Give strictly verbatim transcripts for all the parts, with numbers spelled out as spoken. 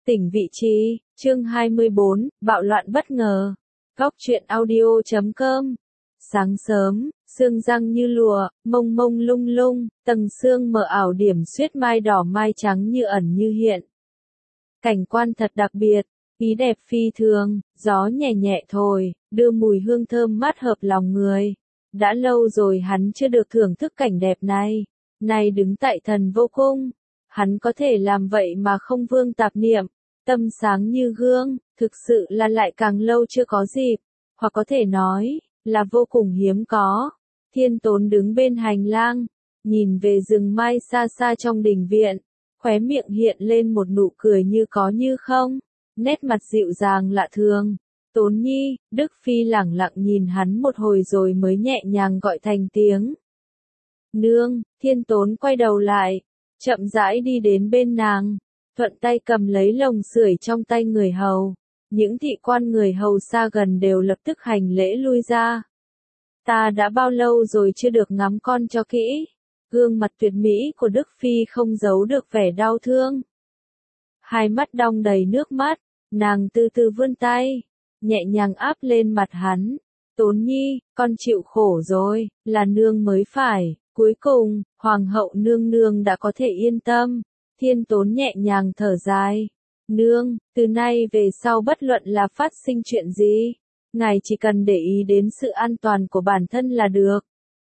Tỉnh vị trí, chương hai mươi bốn, bạo loạn bất ngờ. Góc truyện audio chấm com. Sáng sớm, sương răng như lụa, mông mông lung lung, tầng sương mờ ảo điểm xuyết mai đỏ mai trắng như ẩn như hiện. Cảnh quan thật đặc biệt, ý đẹp phi thường, gió nhẹ nhẹ thổi, đưa mùi hương thơm mát hợp lòng người. Đã lâu rồi hắn chưa được thưởng thức cảnh đẹp này, nay đứng tại Thần Vô Cung, hắn có thể làm vậy mà không vương tạp niệm, tâm sáng như gương, thực sự là lại càng lâu chưa có dịp, hoặc có thể nói, là vô cùng hiếm có. Thiên Tốn đứng bên hành lang, nhìn về rừng mai xa xa trong đình viện, khóe miệng hiện lên một nụ cười như có như không, nét mặt dịu dàng lạ thường. Tốn Nhi, Đức Phi lẳng lặng nhìn hắn một hồi rồi mới nhẹ nhàng gọi thành tiếng. Nương, Thiên Tốn quay đầu lại, chậm rãi đi đến bên nàng, thuận tay cầm lấy lồng sưởi trong tay người hầu. Những thị quan người hầu xa gần đều lập tức hành lễ lui ra. Ta đã bao lâu rồi chưa được ngắm con cho kỹ. Gương mặt tuyệt mỹ của Đức Phi không giấu được vẻ đau thương. Hai mắt đong đầy nước mắt, nàng từ từ vươn tay, nhẹ nhàng áp lên mặt hắn. Tốn Nhi, con chịu khổ rồi, là nương mới phải. Cuối cùng, Hoàng hậu nương nương đã có thể yên tâm. Thiên Tốn nhẹ nhàng thở dài. Nương, từ nay về sau bất luận là phát sinh chuyện gì, ngài chỉ cần để ý đến sự an toàn của bản thân là được.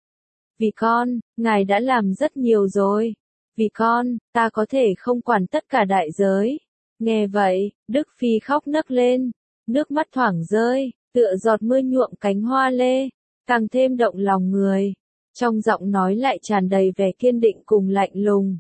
Vì con, ngài đã làm rất nhiều rồi. Vì con, ta có thể không quản tất cả đại giới. Nghe vậy, Đức Phi khóc nấc lên, nước mắt thoảng rơi, tựa giọt mưa nhuộm cánh hoa lê, càng thêm động lòng người. Trong giọng nói lại tràn đầy vẻ kiên định cùng lạnh lùng.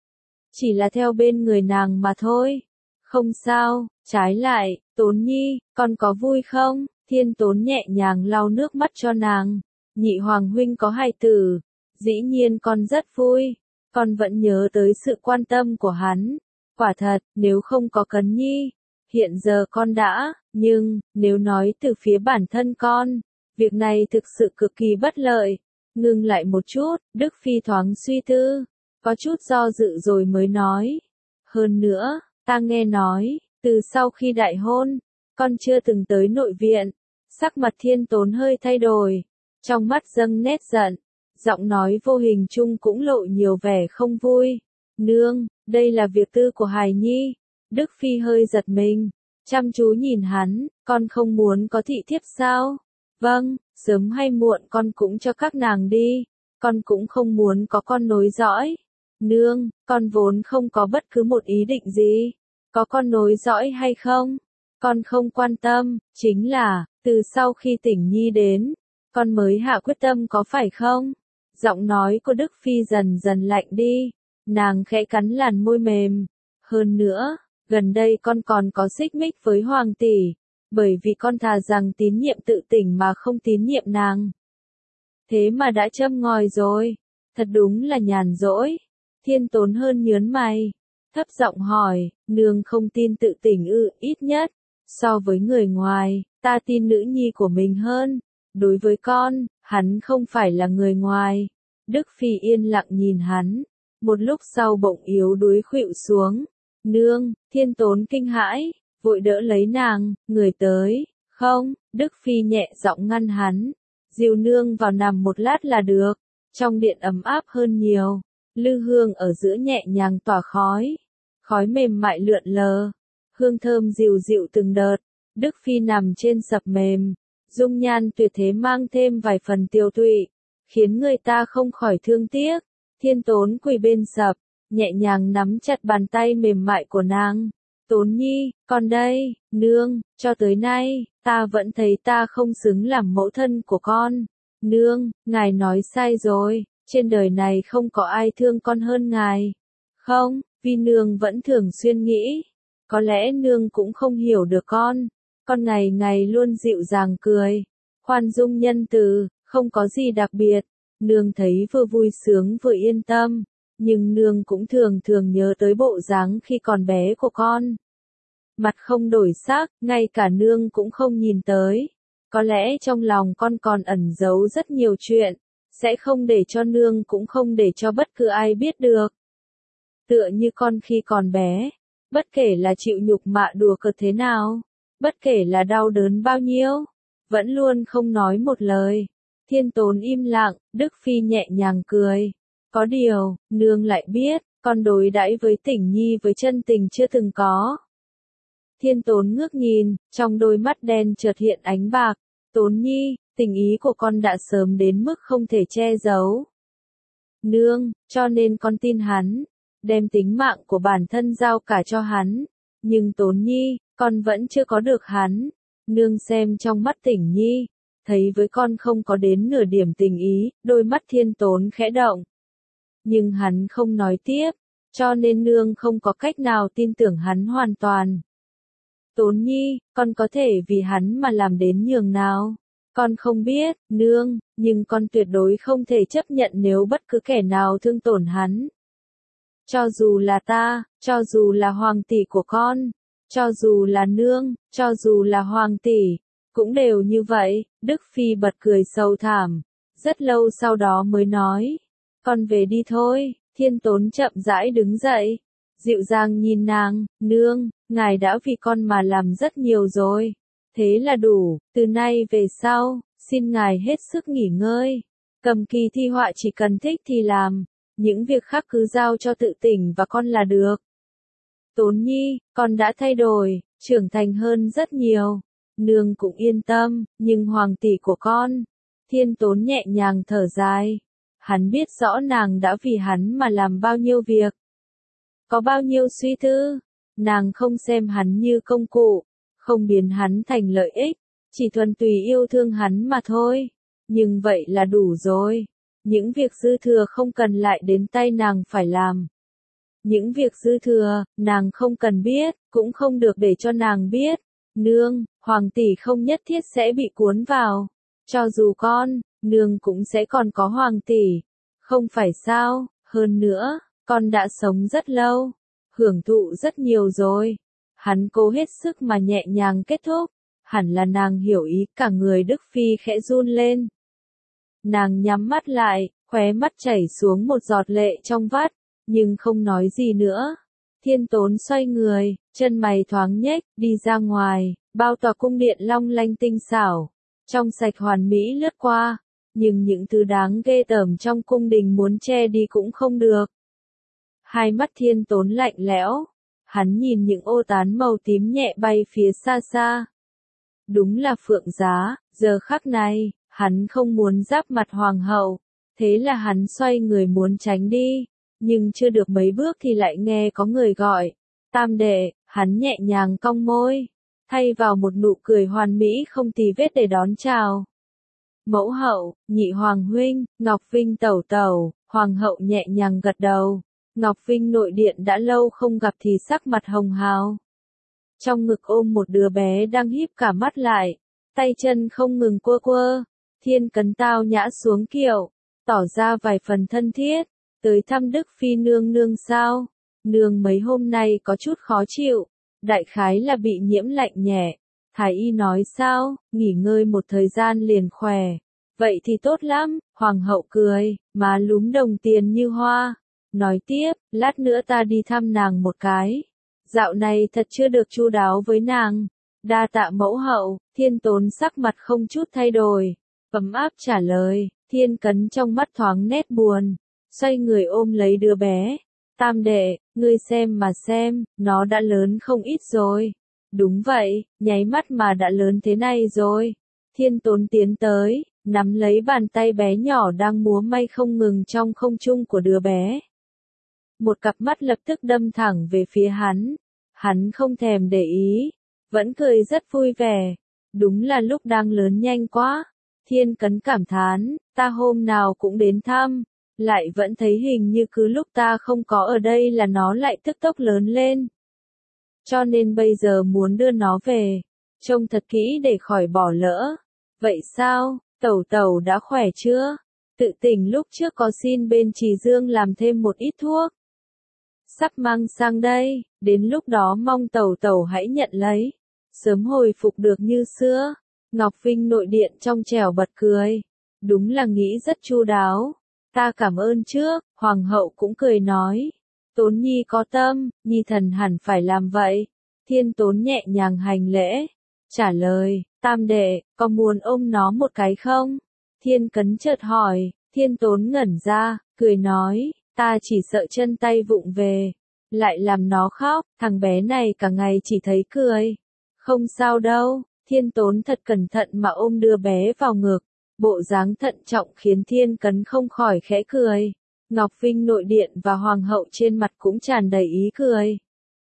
Chỉ là theo bên người nàng mà thôi. Không sao, trái lại, Tốn Nhi, con có vui không? Thiên Tốn nhẹ nhàng lau nước mắt cho nàng. Nhị hoàng huynh có hài tử, dĩ nhiên con rất vui. Con vẫn nhớ tới sự quan tâm của hắn. Quả thật, nếu không có Cấn Nhi, hiện giờ con đã, nhưng, nếu nói từ phía bản thân con, việc này thực sự cực kỳ bất lợi. Ngừng lại một chút, Đức Phi thoáng suy tư, có chút do dự rồi mới nói. Hơn nữa, ta nghe nói, từ sau khi đại hôn, con chưa từng tới nội viện. Sắc mặt Thiên Tốn hơi thay đổi, trong mắt dâng nét giận, giọng nói vô hình chung cũng lộ nhiều vẻ không vui. Nương, đây là việc tư của hài nhi. Đức Phi hơi giật mình, chăm chú nhìn hắn, con không muốn có thị thiếp sao? Vâng, sớm hay muộn con cũng cho các nàng đi, con cũng không muốn có con nối dõi. Nương, con vốn không có bất cứ một ý định gì, có con nối dõi hay không, con không quan tâm, chính là, từ sau khi Tỉnh Nhi đến, con mới hạ quyết tâm có phải không? Giọng nói của Đức Phi dần dần lạnh đi, nàng khẽ cắn làn môi mềm. Hơn nữa, gần đây con còn có xích mích với Hoàng tỷ, bởi vì con thà rằng tín nhiệm tự Tỉnh mà không tín nhiệm nàng. Thế mà đã châm ngòi rồi, thật đúng là nhàn rỗi. Thiên Tốn hơn nhớn mày, thấp giọng hỏi, nương không tin tự Tỉnh ư? Ít nhất, so với người ngoài, ta tin nữ nhi của mình hơn. Đối với con, hắn không phải là người ngoài. Đức Phi yên lặng nhìn hắn, một lúc sau bỗng yếu đuối khuỵu xuống. Nương, Thiên Tốn kinh hãi, vội đỡ lấy nàng, người tới. Không, Đức Phi nhẹ giọng ngăn hắn, dìu nương vào nằm một lát là được. Trong điện ấm áp hơn nhiều, lư hương ở giữa nhẹ nhàng tỏa khói, khói mềm mại lượn lờ, hương thơm dịu dịu từng đợt. Đức Phi nằm trên sập mềm, dung nhan tuyệt thế mang thêm vài phần tiêu tụy, khiến người ta không khỏi thương tiếc. Thiên Tốn quỳ bên sập, nhẹ nhàng nắm chặt bàn tay mềm mại của nàng. Tốn Nhi, con đây, nương, cho tới nay, ta vẫn thấy ta không xứng làm mẫu thân của con. Nương, ngài nói sai rồi, trên đời này không có ai thương con hơn ngài. Không, vì nương vẫn thường xuyên nghĩ, có lẽ nương cũng không hiểu được con. Con ngày ngày luôn dịu dàng cười, khoan dung nhân từ, không có gì đặc biệt. Nương thấy vừa vui sướng vừa yên tâm, nhưng nương cũng thường thường nhớ tới bộ dáng khi còn bé của con. Mặt không đổi sắc, ngay cả nương cũng không nhìn tới. Có lẽ trong lòng con còn ẩn giấu rất nhiều chuyện, sẽ không để cho nương cũng không để cho bất cứ ai biết được. Tựa như con khi còn bé, Bất kể là chịu nhục mạ đùa cợt thế nào, bất kể là đau đớn bao nhiêu, vẫn luôn không nói một lời. Thiên Tốn im lặng, Đức Phi nhẹ nhàng cười. Có điều, nương lại biết, con đối đãi với Tỉnh Nhi với chân tình chưa từng có. Thiên Tốn ngước nhìn, trong đôi mắt đen chợt hiện ánh bạc. Tốn Nhi, tình ý của con đã sớm đến mức không thể che giấu. Nương, cho nên con tin hắn, đem tính mạng của bản thân giao cả cho hắn. Nhưng Tốn Nhi, con vẫn chưa có được hắn. Nương xem trong mắt Tỉnh Nhi, thấy với con không có đến nửa điểm tình ý, đôi mắt Thiên Tốn khẽ động. Nhưng hắn không nói tiếp, cho nên nương không có cách nào tin tưởng hắn hoàn toàn. Tốn Nhi, con có thể vì hắn mà làm đến nhường nào? Con không biết, nương, nhưng con tuyệt đối không thể chấp nhận nếu bất cứ kẻ nào thương tổn hắn. Cho dù là ta, cho dù là hoàng tỷ của con, cho dù là nương, cho dù là hoàng tỷ, cũng đều như vậy. Đức Phi bật cười sâu thẳm, rất lâu sau đó mới nói, con về đi thôi. Thiên Tốn chậm rãi đứng dậy, dịu dàng nhìn nàng, nương, ngài đã vì con mà làm rất nhiều rồi. Thế là đủ, từ nay về sau, xin ngài hết sức nghỉ ngơi. Cầm kỳ thi họa chỉ cần thích thì làm, những việc khác cứ giao cho tự tỉnh và con là được. Tốn Nhi, con đã thay đổi, trưởng thành hơn rất nhiều. Nương cũng yên tâm, nhưng hoàng tỷ của con. Thiên Tốn nhẹ nhàng thở dài. Hắn biết rõ nàng đã vì hắn mà làm bao nhiêu việc. Có bao nhiêu suy tư. Nàng không xem hắn như công cụ, không biến hắn thành lợi ích, chỉ thuần túy yêu thương hắn mà thôi. Nhưng vậy là đủ rồi. Những việc dư thừa không cần lại đến tay nàng phải làm. Những việc dư thừa, nàng không cần biết, cũng không được để cho nàng biết. Nương, hoàng tỷ không nhất thiết sẽ bị cuốn vào. Cho dù con, nương cũng sẽ còn có hoàng tỷ. Không phải sao, hơn nữa, con đã sống rất lâu, hưởng thụ rất nhiều rồi. Hắn cố hết sức mà nhẹ nhàng kết thúc. Hẳn là nàng hiểu ý, cả người Đức Phi khẽ run lên. Nàng nhắm mắt lại, khóe mắt chảy xuống một giọt lệ trong vắt, nhưng không nói gì nữa. Thiên Tốn xoay người, chân mày thoáng nhếch, đi ra ngoài, bao tòa cung điện long lanh tinh xảo, trong sạch hoàn mỹ lướt qua, nhưng những thứ đáng ghê tởm trong cung đình muốn che đi cũng không được. Hai mắt Thiên Tốn lạnh lẽo, hắn nhìn những ô tán màu tím nhẹ bay phía xa xa. Đúng là Phượng Giá, giờ khắc này, hắn không muốn giáp mặt hoàng hậu, thế là hắn xoay người muốn tránh đi, nhưng chưa được mấy bước thì lại nghe có người gọi, Tam đệ. Hắn nhẹ nhàng cong môi, thay vào một nụ cười hoàn mỹ không tì vết để đón chào. Mẫu hậu, nhị hoàng huynh, Ngọc Vinh tẩu tẩu. Hoàng hậu nhẹ nhàng gật đầu. Ngọc Vinh nội điện đã lâu không gặp thì sắc mặt hồng hào. Trong ngực ôm một đứa bé đang híp cả mắt lại, tay chân không ngừng quơ quơ. Thiên Cấn tao nhã xuống kiệu, tỏ ra vài phần thân thiết, tới thăm Đức Phi nương nương sao? Nương mấy hôm nay có chút khó chịu, đại khái là bị nhiễm lạnh nhẹ. Thái y nói sao, nghỉ ngơi một thời gian liền khỏe. Vậy thì tốt lắm, hoàng hậu cười, má lúm đồng tiền như hoa. Nói tiếp, lát nữa ta đi thăm nàng một cái. Dạo này thật chưa được chu đáo với nàng. Đa tạ mẫu hậu. Thiên Tốn sắc mặt không chút thay đổi, ấm áp trả lời. Thiên Cấn trong mắt thoáng nét buồn, xoay người ôm lấy đứa bé. Tam đệ, ngươi xem mà xem, nó đã lớn không ít rồi. Đúng vậy, nháy mắt mà đã lớn thế này rồi. Thiên Tốn tiến tới, nắm lấy bàn tay bé nhỏ đang múa may không ngừng trong không trung của đứa bé. Một cặp mắt lập tức đâm thẳng về phía hắn. Hắn không thèm để ý, vẫn cười rất vui vẻ. Đúng là lúc đang lớn nhanh quá. Thiên Cấn cảm thán, ta hôm nào cũng đến thăm, lại vẫn thấy hình như cứ lúc ta không có ở đây là nó lại tức tốc lớn lên. Cho nên bây giờ muốn đưa nó về, trông thật kỹ để khỏi bỏ lỡ. Vậy sao, tẩu tẩu đã khỏe chưa? Tự tỉnh lúc trước có xin bên Trì Dương làm thêm một ít thuốc. Sắp mang sang đây, đến lúc đó mong tẩu tẩu hãy nhận lấy. Sớm hồi phục được như xưa. Ngọc Vinh nội điện trong trẻo bật cười. Đúng là nghĩ rất chu đáo. Ta cảm ơn trước, hoàng hậu cũng cười nói. Tốn nhi có tâm, nhi thần hẳn phải làm vậy. Thiên Tốn nhẹ nhàng hành lễ, trả lời, tam đệ, có muốn ôm nó một cái không? Thiên Cấn chợt hỏi, Thiên Tốn ngẩn ra, cười nói, ta chỉ sợ chân tay vụng về, lại làm nó khóc, thằng bé này cả ngày chỉ thấy cười. Không sao đâu, Thiên Tốn thật cẩn thận mà ôm đứa bé vào ngực, bộ dáng thận trọng khiến Thiên Cấn không khỏi khẽ cười. Ngọc Vinh nội điện và hoàng hậu trên mặt cũng tràn đầy ý cười.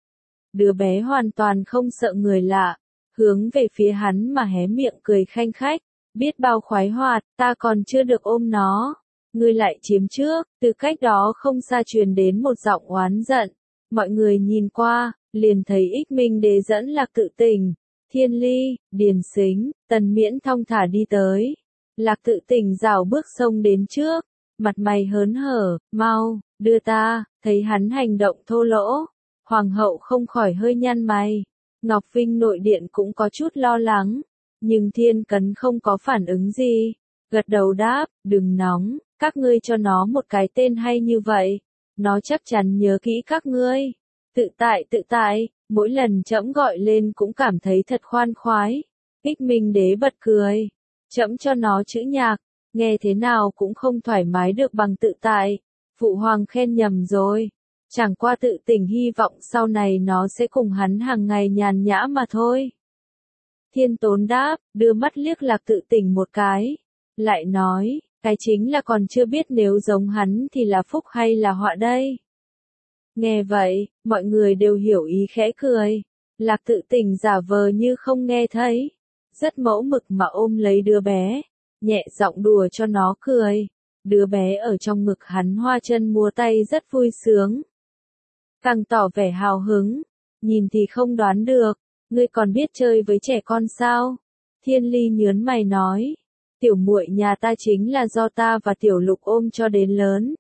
Đứa bé hoàn toàn không sợ người lạ, hướng về phía hắn mà hé miệng cười khanh khách, biết bao khoái hoạt, ta còn chưa được ôm nó, ngươi lại chiếm trước. Từ cách đó không xa truyền đến một giọng oán giận, mọi người nhìn qua, liền thấy Ích Minh Đế dẫn Lạc Tự Tình, Thiên Ly, Điền Sính, Tần Miễn thong thả đi tới. Lạc Tự Tình rảo bước xông đến trước, mặt mày hớn hở, mau, đưa ta. Thấy hắn hành động thô lỗ, hoàng hậu không khỏi hơi nhăn mày. Ngọc Vinh nội điện cũng có chút lo lắng, nhưng Thiên Cấn không có phản ứng gì, gật đầu đáp, đừng nóng, các ngươi cho nó một cái tên hay như vậy, nó chắc chắn nhớ kỹ các ngươi. Tự tại tự tại, mỗi lần trẫm gọi lên cũng cảm thấy thật khoan khoái. Ích Minh Đế bật cười, trẫm cho nó chữ nhạc, nghe thế nào cũng không thoải mái được bằng tự tại. Phụ hoàng khen nhầm rồi, chẳng qua Tự Tình hy vọng sau này nó sẽ cùng hắn hàng ngày nhàn nhã mà thôi. Thiên Tốn đáp, đưa mắt liếc Lạc Tự Tình một cái, lại nói, cái chính là còn chưa biết nếu giống hắn thì là phúc hay là họa đây. Nghe vậy, mọi người đều hiểu ý khẽ cười. Lạc Tự Tình giả vờ như không nghe thấy, rất mẫu mực mà ôm lấy đứa bé, nhẹ giọng đùa cho nó cười. Đứa bé ở trong ngực hắn hoa chân múa tay rất vui sướng, càng tỏ vẻ hào hứng, nhìn thì không đoán được, ngươi còn biết chơi với trẻ con sao? Thiên Ly nhớn mày nói, tiểu muội nhà ta chính là do ta và Tiểu Lục ôm cho đến lớn.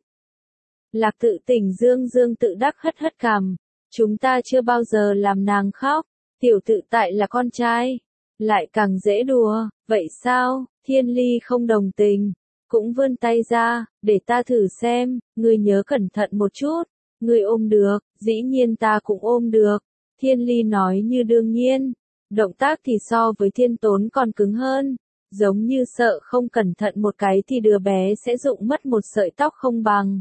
Lạc Tự Tình dương dương tự đắc hất hất cằm, chúng ta chưa bao giờ làm nàng khóc, Tiểu Tự Tại là con trai, lại càng dễ đùa, vậy sao? Thiên Ly không đồng tình, cũng vươn tay ra, để ta thử xem, ngươi nhớ cẩn thận một chút, ngươi ôm được, dĩ nhiên ta cũng ôm được. Thiên Ly nói như đương nhiên, động tác thì so với Thiên Tốn còn cứng hơn, giống như sợ không cẩn thận một cái thì đứa bé sẽ rụng mất một sợi tóc không bằng.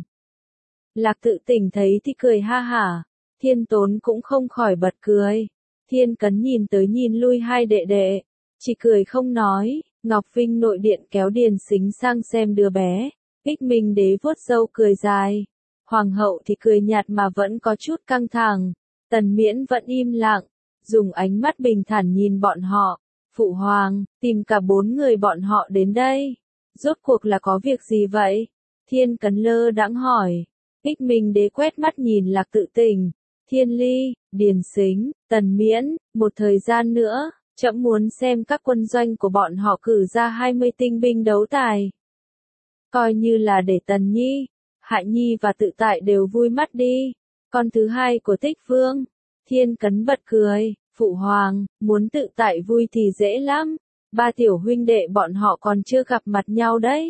Lạc Tự Tình thấy thì cười ha hả, Thiên Tốn cũng không khỏi bật cười. Thiên Cấn nhìn tới nhìn lui hai đệ đệ, chỉ cười không nói. Ngọc Vinh nội điện kéo Điền Sính sang xem đứa bé, Ích Minh Đế vuốt râu cười dài, hoàng hậu thì cười nhạt mà vẫn có chút căng thẳng. Tần Miễn vẫn im lặng, dùng ánh mắt bình thản nhìn bọn họ. Phụ hoàng, tìm cả bốn người bọn họ đến đây, rốt cuộc là có việc gì vậy? Thiên Cấn lơ đãng hỏi. Ích Minh Đế quét mắt nhìn Lạc Tự Tình, Thiên Ly, Điền Sính, Tần Miễn, một thời gian nữa, trẫm muốn xem các quân doanh của bọn họ cử ra hai mươi tinh binh đấu tài. Coi như là để Tần Nhi, Hạ Nhi và Tự Tại đều vui mắt đi. Con thứ hai của Tích Vương. Thiên Cấn bật cười, phụ hoàng, muốn Tự Tại vui thì dễ lắm, ba tiểu huynh đệ bọn họ còn chưa gặp mặt nhau đấy.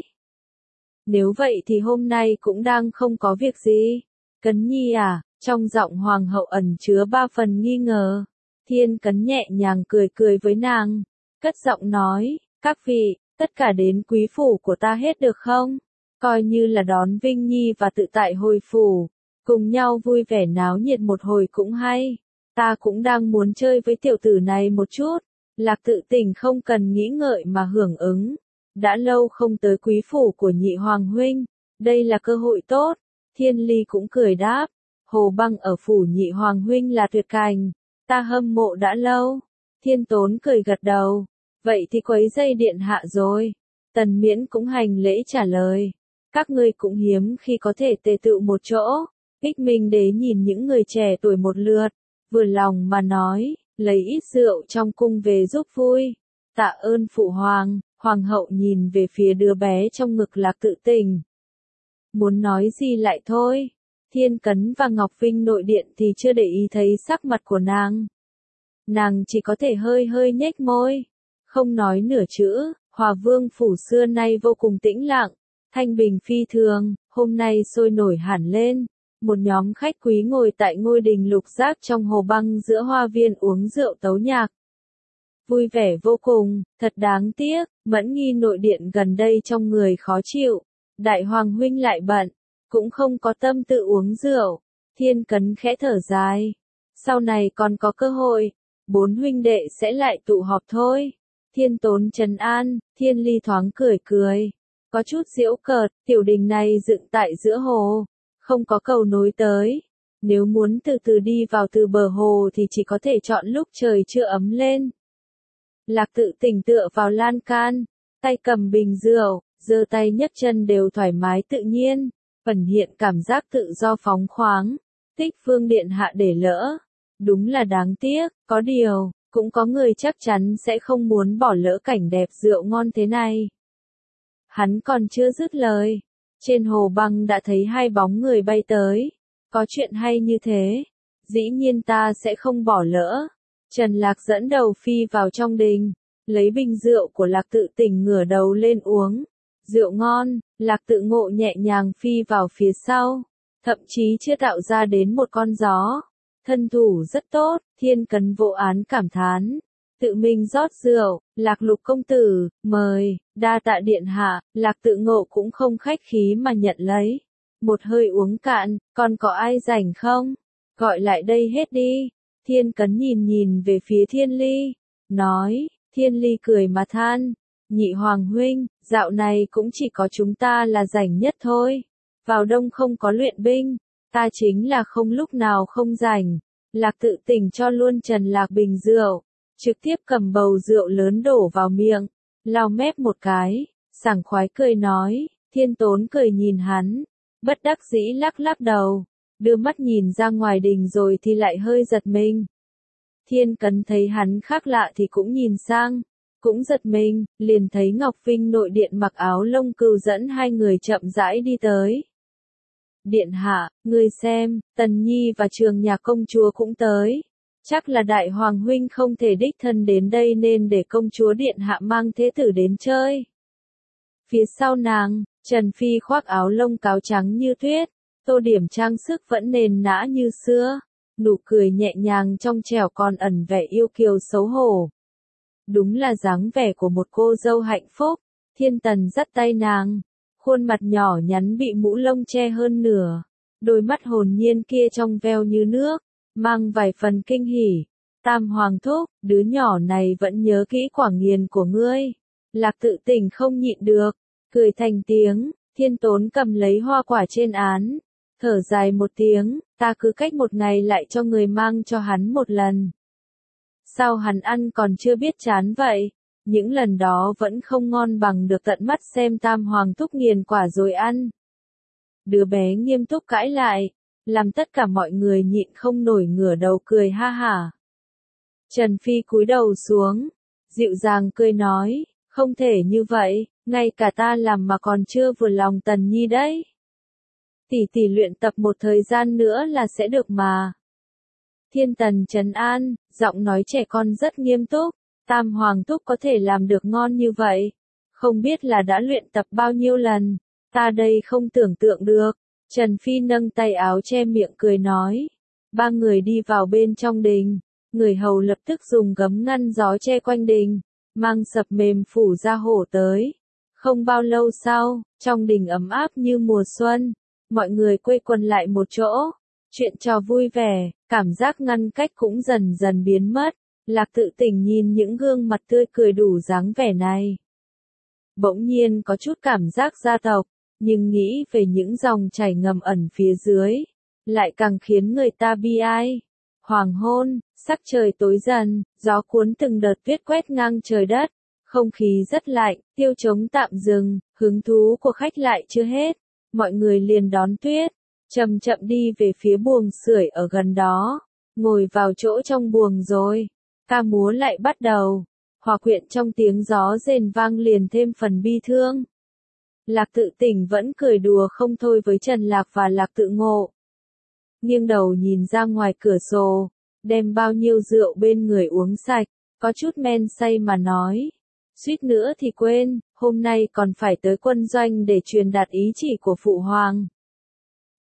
Nếu vậy thì hôm nay cũng đang không có việc gì. Cấn Nhi à, trong giọng hoàng hậu ẩn chứa ba phần nghi ngờ. Thiên Cấn nhẹ nhàng cười cười với nàng, cất giọng nói, các vị, tất cả đến quý phủ của ta hết được không? Coi như là đón Vinh Nhi và Tự Tại hồi phủ, cùng nhau vui vẻ náo nhiệt một hồi cũng hay. Ta cũng đang muốn chơi với tiểu tử này một chút. Lạc Tự Tình không cần nghĩ ngợi mà hưởng ứng. Đã lâu không tới quý phủ của nhị hoàng huynh, đây là cơ hội tốt. Thiên Ly cũng cười đáp, Hồ Băng ở phủ nhị hoàng huynh là tuyệt cảnh, ta hâm mộ đã lâu. Thiên Tốn cười gật đầu, vậy thì quấy dây điện hạ rồi. Tần Miễn cũng hành lễ trả lời, các ngươi cũng hiếm khi có thể tề tựu một chỗ. Ích Minh Đế nhìn những người trẻ tuổi một lượt, vừa lòng mà nói, lấy ít rượu trong cung về giúp vui. Tạ ơn phụ hoàng. Hoàng hậu nhìn về phía đứa bé trong ngực Lạc Tự Tình, muốn nói gì lại thôi. Thiên Cấn và Ngọc Vinh nội điện thì chưa để ý thấy sắc mặt của nàng. Nàng chỉ có thể hơi hơi nhếch môi, không nói nửa chữ. Hòa Vương phủ xưa nay vô cùng tĩnh lặng, thanh bình phi thường, hôm nay sôi nổi hẳn lên. một nhóm khách quý ngồi tại ngôi đình lục giác trong hồ băng giữa hoa viên uống rượu tấu nhạc. Vui vẻ vô cùng, thật đáng tiếc, Mẫn Nghi nội điện gần đây trong người khó chịu. Đại hoàng huynh lại bận, cũng không có tâm tự uống rượu. Thiên Cấn khẽ thở dài. Sau này còn có cơ hội, bốn huynh đệ sẽ lại tụ họp thôi. Thiên Tốn trấn an, Thiên Ly thoáng cười cười. Có chút giễu cợt, tiểu đình này dựng tại giữa hồ, không có cầu nối tới. Nếu muốn từ từ đi vào từ bờ hồ thì chỉ có thể chọn lúc trời chưa ấm lên. Lạc Tự Tỉnh tựa vào lan can, tay cầm bình rượu, giơ tay nhấc chân đều thoải mái tự nhiên, ẩn hiện cảm giác tự do phóng khoáng. Tích Vương điện hạ để lỡ, đúng là đáng tiếc, có điều, cũng có người chắc chắn sẽ không muốn bỏ lỡ cảnh đẹp rượu ngon thế này. Hắn còn chưa dứt lời, trên hồ băng đã thấy hai bóng người bay tới. Có chuyện hay như thế, dĩ nhiên ta sẽ không bỏ lỡ. Trần Lạc dẫn đầu phi vào trong đình, lấy bình rượu của Lạc Tự Tỉnh ngửa đầu lên uống. Rượu ngon, Lạc Tự Ngộ nhẹ nhàng phi vào phía sau, thậm chí chưa tạo ra đến một con gió. Thân thủ rất tốt, Thiên Cấn vô án cảm thán. Tự mình rót rượu, Lạc Lục công tử, mời, đa tạ điện hạ, Lạc Tự Ngộ cũng không khách khí mà nhận lấy. Một hơi uống cạn, còn có ai rảnh không? Gọi lại đây hết đi. Thiên Cấn nhìn nhìn về phía Thiên Ly, nói, Thiên Ly cười mà than, nhị hoàng huynh, dạo này cũng chỉ có chúng ta là rảnh nhất thôi. Vào đông không có luyện binh, ta chính là không lúc nào không rảnh. Lạc Tự Tỉnh cho luôn Trần Lạc bình rượu, trực tiếp cầm bầu rượu lớn đổ vào miệng, lau mép một cái, sảng khoái cười nói. Thiên Tốn cười nhìn hắn, bất đắc dĩ lắc lắc đầu, đưa mắt nhìn ra ngoài đình rồi thì lại hơi giật mình. Thiên Cấn thấy hắn khác lạ thì cũng nhìn sang, cũng giật mình, liền thấy Ngọc Vinh nội điện mặc áo lông cừu dẫn hai người chậm rãi đi tới. Điện hạ, ngươi xem, Tần Nhi và Trường Nhà công chúa cũng tới. Chắc là đại hoàng huynh không thể đích thân đến đây nên để công chúa điện hạ mang thế tử đến chơi. Phía sau nàng, Trần Phi khoác áo lông cáo trắng như tuyết, tô điểm trang sức vẫn nền nã như xưa, nụ cười nhẹ nhàng trong trẻo còn ẩn vẻ yêu kiều xấu hổ. Đúng là dáng vẻ của một cô dâu hạnh phúc. Thiên Tần dắt tay nàng, khuôn mặt nhỏ nhắn bị mũ lông che hơn nửa, đôi mắt hồn nhiên kia trong veo như nước, mang vài phần kinh hỉ. Tam hoàng thúc, đứa nhỏ này vẫn nhớ kỹ quả nghiền của ngươi. Lạc Tự Tỉnh không nhịn được, cười thành tiếng. Thiên Tốn cầm lấy hoa quả trên án, thở dài một tiếng, ta cứ cách một ngày lại cho người mang cho hắn một lần. Sao hắn ăn còn chưa biết chán vậy? Những lần đó vẫn không ngon bằng được tận mắt xem Tam hoàng thúc nghiền quả rồi ăn. Đứa bé nghiêm túc cãi lại, làm tất cả mọi người nhịn không nổi ngửa đầu cười ha hả. Trần Phi cúi đầu xuống, dịu dàng cười nói, không thể như vậy, ngay cả ta làm mà còn chưa vừa lòng Tần Nhi đấy. Tỷ tỷ luyện tập một thời gian nữa là sẽ được mà. Thiên Tần trấn an, giọng nói trẻ con rất nghiêm túc, Tam hoàng thúc có thể làm được ngon như vậy, không biết là đã luyện tập bao nhiêu lần, ta đây không tưởng tượng được. Trần Phi nâng tay áo che miệng cười nói. Ba người đi vào bên trong đình, người hầu lập tức dùng gấm ngăn gió che quanh đình, mang sập mềm phủ ra hổ tới. Không bao lâu sau, trong đình ấm áp như mùa xuân, mọi người quây quần lại một chỗ, chuyện trò vui vẻ, cảm giác ngăn cách cũng dần dần biến mất. Lạc Tự Tỉnh nhìn những gương mặt tươi cười đủ dáng vẻ này, bỗng nhiên có chút cảm giác gia tộc, nhưng nghĩ về những dòng chảy ngầm ẩn phía dưới, lại càng khiến người ta bi ai. Hoàng hôn, sắc trời tối dần, gió cuốn từng đợt tuyết quét ngang trời đất, không khí rất lạnh, tiêu trống tạm dừng, hứng thú của khách lại chưa hết, mọi người liền đón tuyết, chậm chậm đi về phía buồng sưởi ở gần đó, ngồi vào chỗ trong buồng rồi, ca múa lại bắt đầu, hòa quyện trong tiếng gió rền vang liền thêm phần bi thương. Lạc Tự Tỉnh vẫn cười đùa không thôi với Trần Lạc và Lạc Tự Ngộ. Nghiêng đầu nhìn ra ngoài cửa sổ, đem bao nhiêu rượu bên người uống sạch, có chút men say mà nói. Suýt nữa thì quên, hôm nay còn phải tới quân doanh để truyền đạt ý chỉ của Phụ Hoàng.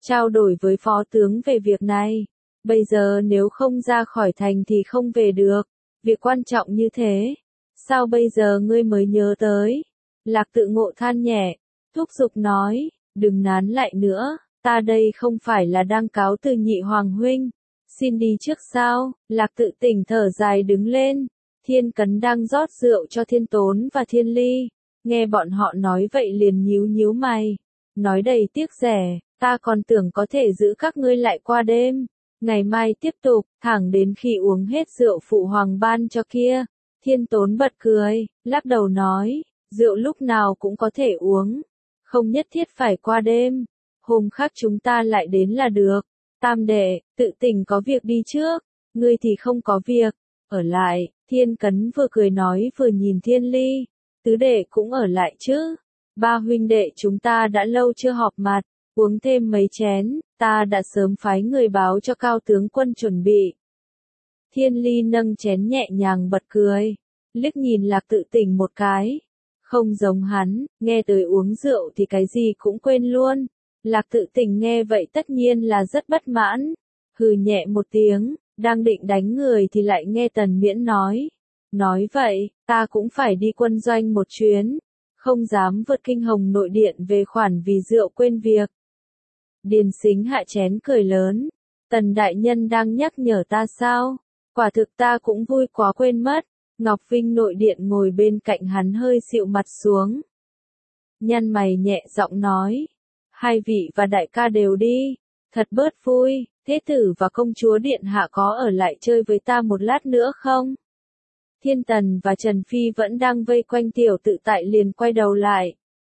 trao đổi với phó tướng về việc này. Bây giờ nếu không ra khỏi thành thì không về được. Việc quan trọng như thế. Sao bây giờ ngươi mới nhớ tới? Lạc Tự Ngộ than nhẹ, thúc giục nói, đừng nán lại nữa, ta đây không phải là đang cáo từ nhị hoàng huynh. Xin đi trước sao? Lạc Tự Tỉnh thở dài đứng lên. Thiên Cấn đang rót rượu cho Thiên Tốn và Thiên Ly. Nghe bọn họ nói vậy liền nhíu nhíu mày. Nói đầy tiếc rẻ, ta còn tưởng có thể giữ các ngươi lại qua đêm. Ngày mai tiếp tục, thẳng đến khi uống hết rượu phụ hoàng ban cho kia. Thiên Tốn bật cười, lắc đầu nói, rượu lúc nào cũng có thể uống. Không nhất thiết phải qua đêm. Hôm khác chúng ta lại đến là được. Tam đệ, Tự Tỉnh có việc đi trước. Ngươi thì không có việc. Ở lại, Thiên Cấn vừa cười nói vừa nhìn Thiên Ly. Tứ đệ cũng ở lại chứ. Ba huynh đệ chúng ta đã lâu chưa họp mặt. Uống thêm mấy chén, ta đã sớm phái người báo cho Cao tướng quân chuẩn bị. Thiên Ly nâng chén nhẹ nhàng bật cười. Liếc nhìn Lạc Tự Tỉnh một cái. Không giống hắn, nghe tới uống rượu thì cái gì cũng quên luôn. Lạc Tự Tỉnh nghe vậy tất nhiên là rất bất mãn. Hừ nhẹ một tiếng, đang định đánh người thì lại nghe Tần Miễn nói. Nói vậy, ta cũng phải đi quân doanh một chuyến. Không dám vượt kinh hồng nội điện về khoản vì rượu quên việc. Điền Sính hạ chén cười lớn. Tần đại nhân đang nhắc nhở ta sao? Quả thực ta cũng vui quá quên mất. Ngọc Vinh nội điện ngồi bên cạnh hắn hơi xịu mặt xuống. Nhăn mày nhẹ giọng nói. Hai vị và đại ca đều đi. Thật bớt vui, thế tử và công chúa điện hạ có ở lại chơi với ta một lát nữa không? Thiên Tần và Trần Phi vẫn đang vây quanh tiểu Tự Tại liền quay đầu lại.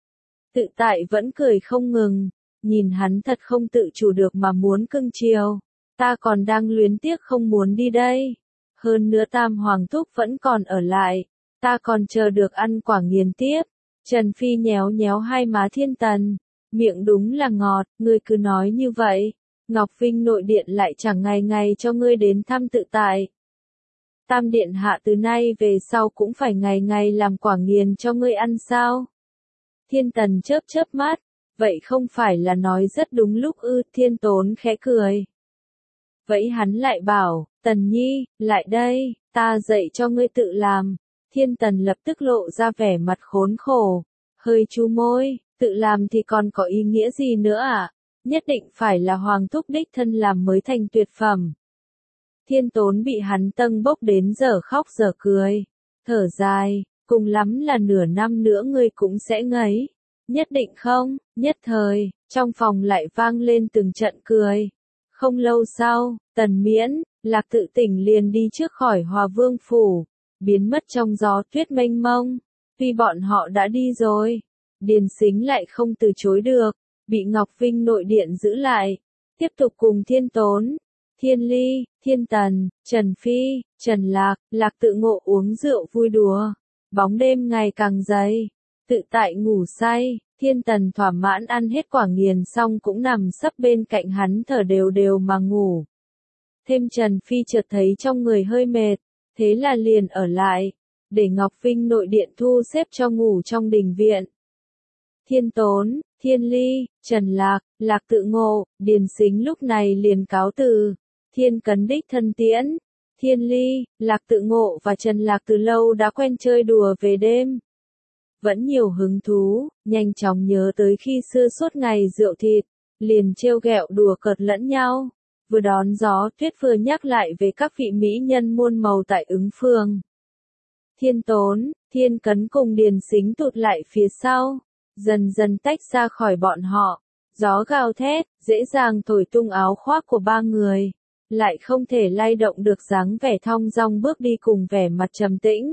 Tự Tại vẫn cười không ngừng, nhìn hắn thật không tự chủ được mà muốn cưng chiều. Ta còn đang luyến tiếc không muốn đi đây. Hơn nữa Tam Hoàng Thúc vẫn còn ở lại. Ta còn chờ được ăn quả nghiền tiếp. Trần Phi nhéo nhéo hai má Thiên Tần. Miệng đúng là ngọt, ngươi cứ nói như vậy. Ngọc Vinh nội điện lại chẳng ngày ngày cho ngươi đến thăm Tự Tại. Tam điện hạ từ nay về sau cũng phải ngày ngày làm quả nghiền cho ngươi ăn sao? Thiên Tần chớp chớp mắt, vậy không phải là nói rất đúng lúc ư? Thiên Tốn khẽ cười. Vậy hắn lại bảo, Tần Nhi, lại đây, ta dạy cho ngươi tự làm. Thiên Tần lập tức lộ ra vẻ mặt khốn khổ, hơi chu môi, tự làm thì còn có ý nghĩa gì nữa à? Nhất định phải là Hoàng Thúc đích thân làm mới thành tuyệt phẩm. Thiên Tốn bị hắn tâng bốc đến giờ khóc giờ cười, thở dài, cùng lắm là nửa năm nữa ngươi cũng sẽ ngấy. Nhất định không? Nhất thời, trong phòng lại vang lên từng trận cười. Không lâu sau, Tần Miễn, Lạc Tự Tỉnh liền đi trước khỏi Hòa Vương phủ, biến mất trong gió tuyết mênh mông. Tuy bọn họ đã đi rồi, Điền Sính lại không từ chối được, bị Ngọc Vinh nội điện giữ lại, tiếp tục cùng Thiên Tốn, Thiên Ly, Thiên Tần, Trần Phi, Trần Lạc, Lạc Tự Ngộ uống rượu vui đùa. Bóng đêm ngày càng dày, Tự Tại ngủ say, Thiên Tần thỏa mãn ăn hết quả nghiền xong cũng nằm sấp bên cạnh hắn thở đều đều mà ngủ. Thêm Trần Phi chợt thấy trong người hơi mệt, thế là liền ở lại, để Ngọc Vinh nội điện thu xếp cho ngủ trong đình viện. Thiên Tốn, Thiên Ly, Trần Lạc, Lạc Tự Ngộ, Điền Sính lúc này liền cáo từ. Thiên Cấn đích thân tiễn. Thiên Ly, Lạc Tự Ngộ và Trần Lạc từ lâu đã quen chơi đùa về đêm. Vẫn nhiều hứng thú, nhanh chóng nhớ tới khi xưa suốt ngày rượu thịt, liền trêu ghẹo đùa cợt lẫn nhau. Vừa đón gió tuyết vừa nhắc lại về các vị mỹ nhân muôn màu tại Ứng Phương. Thiên Tốn, Thiên Cấn cùng Điền Sính tụt lại phía sau, dần dần tách ra khỏi bọn họ. Gió gào thét, dễ dàng thổi tung áo khoác của ba người, lại không thể lay động được dáng vẻ thong dong bước đi cùng vẻ mặt trầm tĩnh.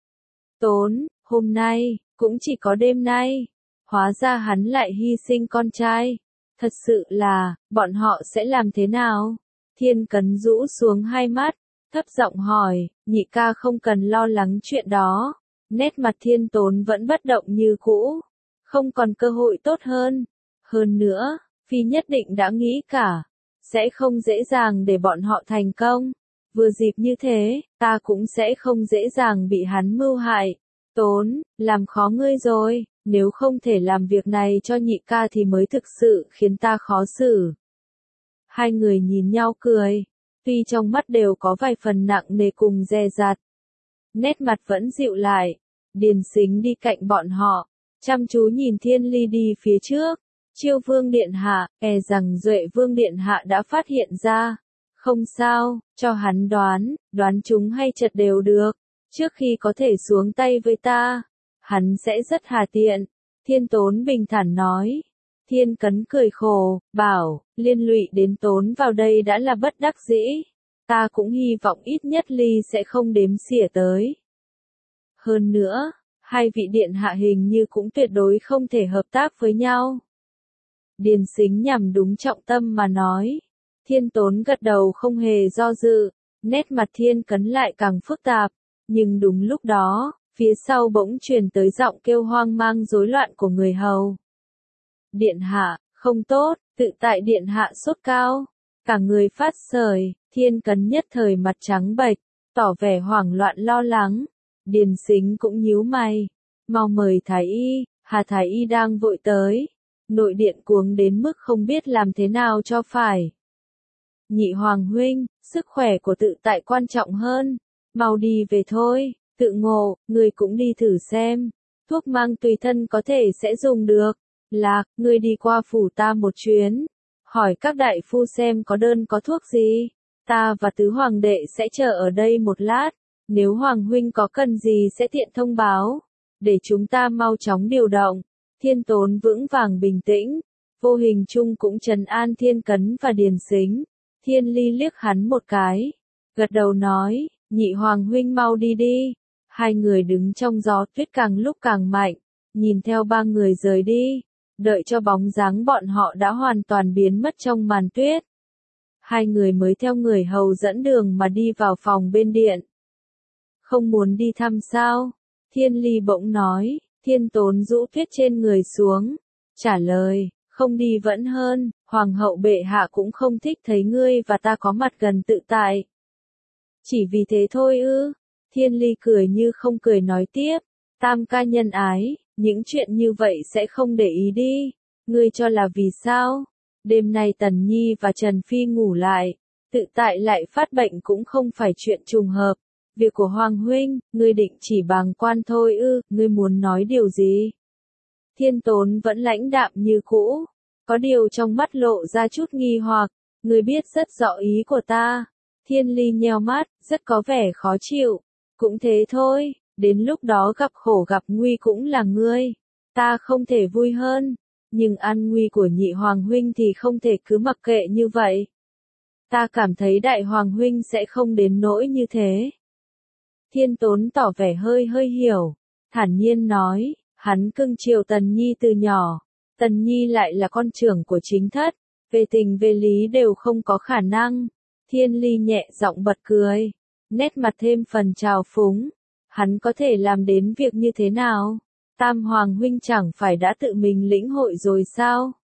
Tốn, hôm nay, cũng chỉ có đêm nay, hóa ra hắn lại hy sinh con trai. Thật sự là, bọn họ sẽ làm thế nào? Thiên Cấn rũ xuống hai mắt, thấp giọng hỏi, nhị ca không cần lo lắng chuyện đó. Nét mặt Thiên Tốn vẫn bất động như cũ, không còn cơ hội tốt hơn. Hơn nữa, Phi nhất định đã nghĩ cả, sẽ không dễ dàng để bọn họ thành công. Vừa dịp như thế, ta cũng sẽ không dễ dàng bị hắn mưu hại. Tốn, làm khó ngươi rồi, nếu không thể làm việc này cho nhị ca thì mới thực sự khiến ta khó xử. Hai người nhìn nhau cười, tuy trong mắt đều có vài phần nặng nề cùng dè dặt. Nét mặt vẫn dịu lại, Điền Sính đi cạnh bọn họ, chăm chú nhìn Thiên Ly đi phía trước. Chiêu Vương Điện Hạ, e rằng Duệ Vương Điện Hạ đã phát hiện ra. Không sao, cho hắn đoán, đoán chúng hay chật đều được. Trước khi có thể xuống tay với ta, hắn sẽ rất hà tiện. Thiên Tốn bình thản nói. Thiên Cấn cười khổ, bảo, liên lụy đến Tốn vào đây đã là bất đắc dĩ. Ta cũng hy vọng ít nhất Ly sẽ không đếm xỉa tới. Hơn nữa, hai vị điện hạ hình như cũng tuyệt đối không thể hợp tác với nhau. Điền Sính nhằm đúng trọng tâm mà nói. Thiên Tốn gật đầu không hề do dự, nét mặt Thiên Cấn lại càng phức tạp. Nhưng đúng lúc đó, phía sau bỗng truyền tới giọng kêu hoang mang rối loạn của người hầu. Điện hạ, không tốt, tự tại điện hạ sốt cao. Cả người phát sởi, Thiên Cấn nhất thời mặt trắng bệch, tỏ vẻ hoảng loạn lo lắng. Điền Sính cũng nhíu mày. Mau mời Thái Y, Hà Thái Y đang vội tới. Nội điện cuống đến mức không biết làm thế nào cho phải. Nhị Hoàng huynh, sức khỏe của tự tại quan trọng hơn. Mau đi về thôi, tự ngộ, người cũng đi thử xem. Thuốc mang tùy thân có thể sẽ dùng được. Lạc, ngươi đi qua phủ ta một chuyến. Hỏi các đại phu xem có đơn có thuốc gì. Ta và tứ hoàng đệ sẽ chờ ở đây một lát. Nếu Hoàng huynh có cần gì sẽ tiện thông báo. Để chúng ta mau chóng điều động. Thiên Tốn vững vàng bình tĩnh. Vô hình chung cũng trấn an Thiên Cấn và Điền Sính. Thiên Ly liếc hắn một cái. Gật đầu nói, nhị Hoàng huynh mau đi đi. Hai người đứng trong gió tuyết càng lúc càng mạnh. Nhìn theo ba người rời đi. Đợi cho bóng dáng bọn họ đã hoàn toàn biến mất trong màn tuyết. Hai người mới theo người hầu dẫn đường mà đi vào phòng bên điện. Không muốn đi thăm sao? Thiên Ly bỗng nói. Thiên Tốn rũ tuyết trên người xuống. Trả lời, không đi vẫn hơn, Hoàng hậu bệ hạ cũng không thích thấy ngươi và ta có mặt gần tự tại. Chỉ vì thế thôi ư? Thiên Ly cười như không cười nói tiếp. Tam ca nhân ái, những chuyện như vậy sẽ không để ý đi. Ngươi cho là vì sao? Đêm nay Tần Nhi và Trần Phi ngủ lại. Tự tại lại phát bệnh cũng không phải chuyện trùng hợp. Việc của Hoàng huynh, ngươi định chỉ bàng quan thôi ư, ngươi muốn nói điều gì? Thiên Tốn vẫn lãnh đạm như cũ. Có điều trong mắt lộ ra chút nghi hoặc. Ngươi biết rất rõ ý của ta. Thiên Ly nheo mắt, rất có vẻ khó chịu. Cũng thế thôi, đến lúc đó gặp khổ gặp nguy cũng là ngươi. Ta không thể vui hơn. Nhưng an nguy của nhị Hoàng huynh thì không thể cứ mặc kệ như vậy. Ta cảm thấy đại Hoàng huynh sẽ không đến nỗi như thế. Thiên Tốn tỏ vẻ hơi hơi hiểu. Thản nhiên nói, hắn cưng chiều Tần Nhi từ nhỏ. Tần Nhi lại là con trưởng của chính thất. Về tình về lý đều không có khả năng. Thiên Ly nhẹ giọng bật cười. Nét mặt thêm phần trào phúng. Hắn có thể làm đến việc như thế nào? Tam Hoàng huynh chẳng phải đã tự mình lĩnh hội rồi sao?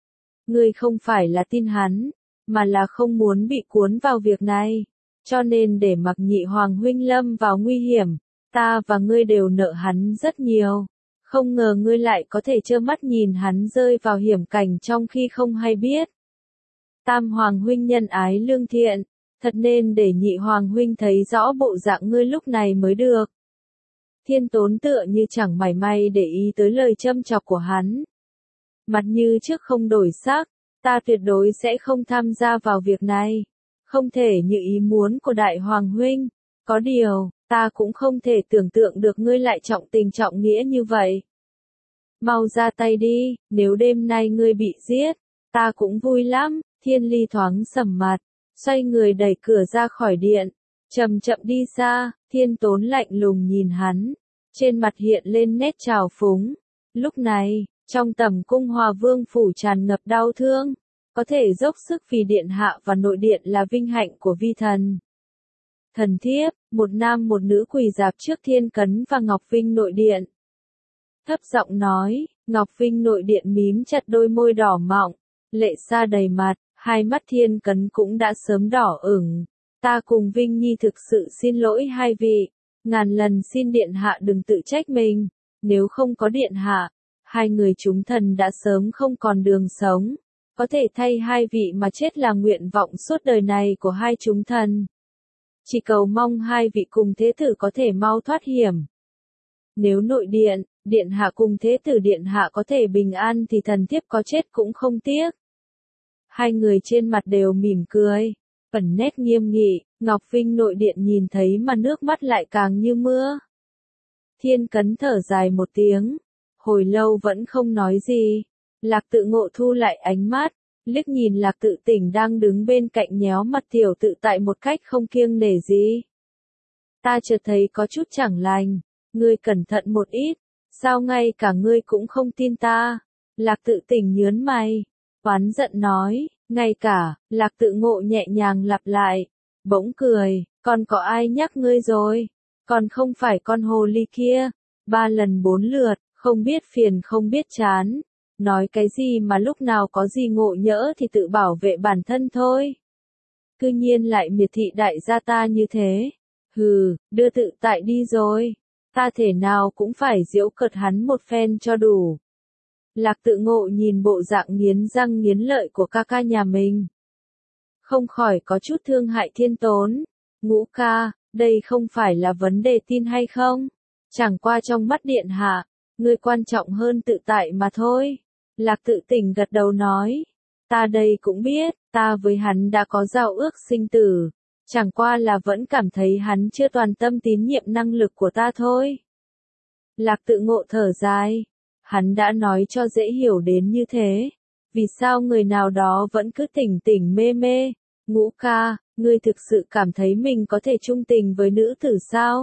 Ngươi không phải là tin hắn, mà là không muốn bị cuốn vào việc này. Cho nên để mặc nhị Hoàng huynh lâm vào nguy hiểm, ta và ngươi đều nợ hắn rất nhiều. Không ngờ ngươi lại có thể trơ mắt nhìn hắn rơi vào hiểm cảnh trong khi không hay biết. Tam Hoàng huynh nhân ái lương thiện, thật nên để nhị Hoàng huynh thấy rõ bộ dạng ngươi lúc này mới được. Thiên Tốn tựa như chẳng mảy may để ý tới lời châm chọc của hắn. Mặt như trước không đổi sắc, ta tuyệt đối sẽ không tham gia vào việc này. Không thể như ý muốn của đại Hoàng huynh. Có điều, ta cũng không thể tưởng tượng được ngươi lại trọng tình trọng nghĩa như vậy. Mau ra tay đi, nếu đêm nay ngươi bị giết, ta cũng vui lắm. Thiên Ly thoáng sầm mặt, xoay người đẩy cửa ra khỏi điện, chậm chậm đi xa. Thiên Tốn lạnh lùng nhìn hắn, trên mặt hiện lên nét trào phúng. Lúc này, trong tầm cung Hòa Vương phủ tràn ngập đau thương, có thể dốc sức vì điện hạ và nội điện là vinh hạnh của vi thần. Thần thiếp, một nam một nữ quỳ dạp trước Thiên Cấn và Ngọc Vinh nội điện. Thấp giọng nói, Ngọc Vinh nội điện mím chặt đôi môi đỏ mọng, lệ xa đầy mặt, hai mắt Thiên Cấn cũng đã sớm đỏ ửng. Ta cùng Vinh Nhi thực sự xin lỗi hai vị, ngàn lần xin điện hạ đừng tự trách mình, nếu không có điện hạ, hai người chúng thần đã sớm không còn đường sống. có thể thay hai vị mà chết là nguyện vọng suốt đời này của hai chúng thần. Chỉ cầu mong hai vị cùng thế tử có thể mau thoát hiểm. Nếu nội điện, điện hạ cùng thế tử điện hạ có thể bình an thì thần thiếp có chết cũng không tiếc. Hai người trên mặt đều mỉm cười, phần nét nghiêm nghị, Ngọc Vinh nội điện nhìn thấy mà nước mắt lại càng như mưa. Thiên Cấn thở dài một tiếng, hồi lâu vẫn không nói gì. Lạc Tự Ngộ thu lại ánh mắt, liếc nhìn Lạc Tự Tỉnh đang đứng bên cạnh nhéo mặt tiểu tự tại một cách không kiêng nể gì. Ta chợt thấy có chút chẳng lành, ngươi cẩn thận một ít, sao ngay cả ngươi cũng không tin ta? Lạc Tự Tỉnh nhớn mày, oán giận nói, ngay cả, Lạc Tự Ngộ nhẹ nhàng lặp lại, bỗng cười, còn có ai nhắc ngươi rồi? Còn không phải con hồ ly kia, ba lần bốn lượt, không biết phiền không biết chán. Nói cái gì mà lúc nào có gì ngộ nhỡ thì tự bảo vệ bản thân thôi. Cư nhiên lại miệt thị đại gia ta như thế. Hừ, đưa tự tại đi rồi. Ta thể nào cũng phải giễu cợt hắn một phen cho đủ. Lạc Tự Ngộ nhìn bộ dạng nghiến răng nghiến lợi của ca ca nhà mình. Không khỏi có chút thương hại Thiên Tốn. Ngũ ca, đây không phải là vấn đề tin hay không? Chẳng qua trong mắt điện hạ, ngươi quan trọng hơn tự tại mà thôi. Lạc Tự Tỉnh gật đầu nói, ta đây cũng biết, ta với hắn đã có giao ước sinh tử, chẳng qua là vẫn cảm thấy hắn chưa toàn tâm tín nhiệm năng lực của ta thôi. Lạc Tự Ngộ thở dài, hắn đã nói cho dễ hiểu đến như thế, vì sao người nào đó vẫn cứ tỉnh tỉnh mê mê? Ngũ ca, ngươi thực sự cảm thấy mình có thể trung tình với nữ tử sao?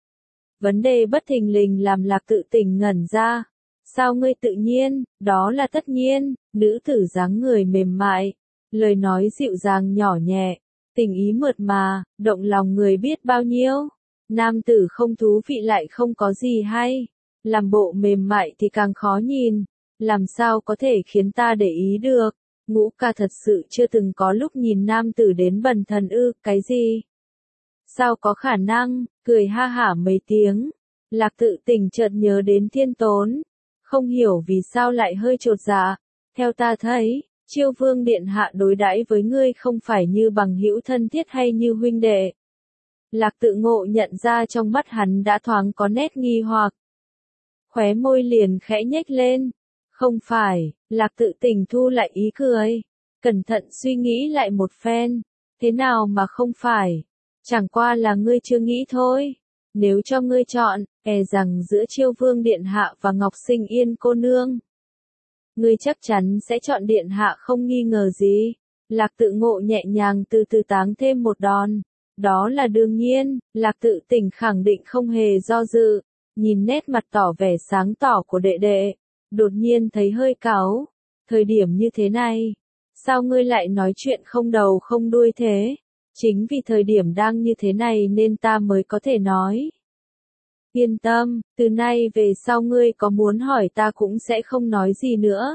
Vấn đề bất thình lình làm Lạc Tự Tỉnh ngẩn ra. Sao ngươi tự nhiên, đó là tất nhiên, nữ tử dáng người mềm mại, lời nói dịu dàng nhỏ nhẹ, tình ý mượt mà, động lòng người biết bao nhiêu. Nam tử không thú vị lại không có gì hay, làm bộ mềm mại thì càng khó nhìn, làm sao có thể khiến ta để ý được. Ngũ ca thật sự chưa từng có lúc nhìn nam tử đến bần thần ư, cái gì? Sao có khả năng, cười ha hả mấy tiếng, Lạc Tự Tỉnh chợt nhớ đến Thiên Tốn. Không hiểu vì sao lại hơi chột dạ. Theo ta thấy, Chiêu Vương điện hạ đối đãi với ngươi không phải như bằng hữu thân thiết hay như huynh đệ. Lạc Tự Ngộ nhận ra trong mắt hắn đã thoáng có nét nghi hoặc. Khóe môi liền khẽ nhếch lên. Không phải, Lạc Tự Tỉnh thu lại ý cười. Cẩn thận suy nghĩ lại một phen. Thế nào mà không phải? Chẳng qua là ngươi chưa nghĩ thôi. Nếu cho ngươi chọn, e rằng giữa Chiêu Vương điện hạ và Ngọc Sinh Yên cô nương, ngươi chắc chắn sẽ chọn điện hạ không nghi ngờ gì. Lạc Tự Ngộ nhẹ nhàng từ từ táng thêm một đòn. Đó là đương nhiên, Lạc Tự Tỉnh khẳng định không hề do dự, nhìn nét mặt tỏ vẻ sáng tỏ của đệ đệ, đột nhiên thấy hơi cáu. Thời điểm như thế này, sao ngươi lại nói chuyện không đầu không đuôi thế? Chính vì thời điểm đang như thế này nên ta mới có thể nói. Yên tâm, từ nay về sau ngươi có muốn hỏi ta cũng sẽ không nói gì nữa.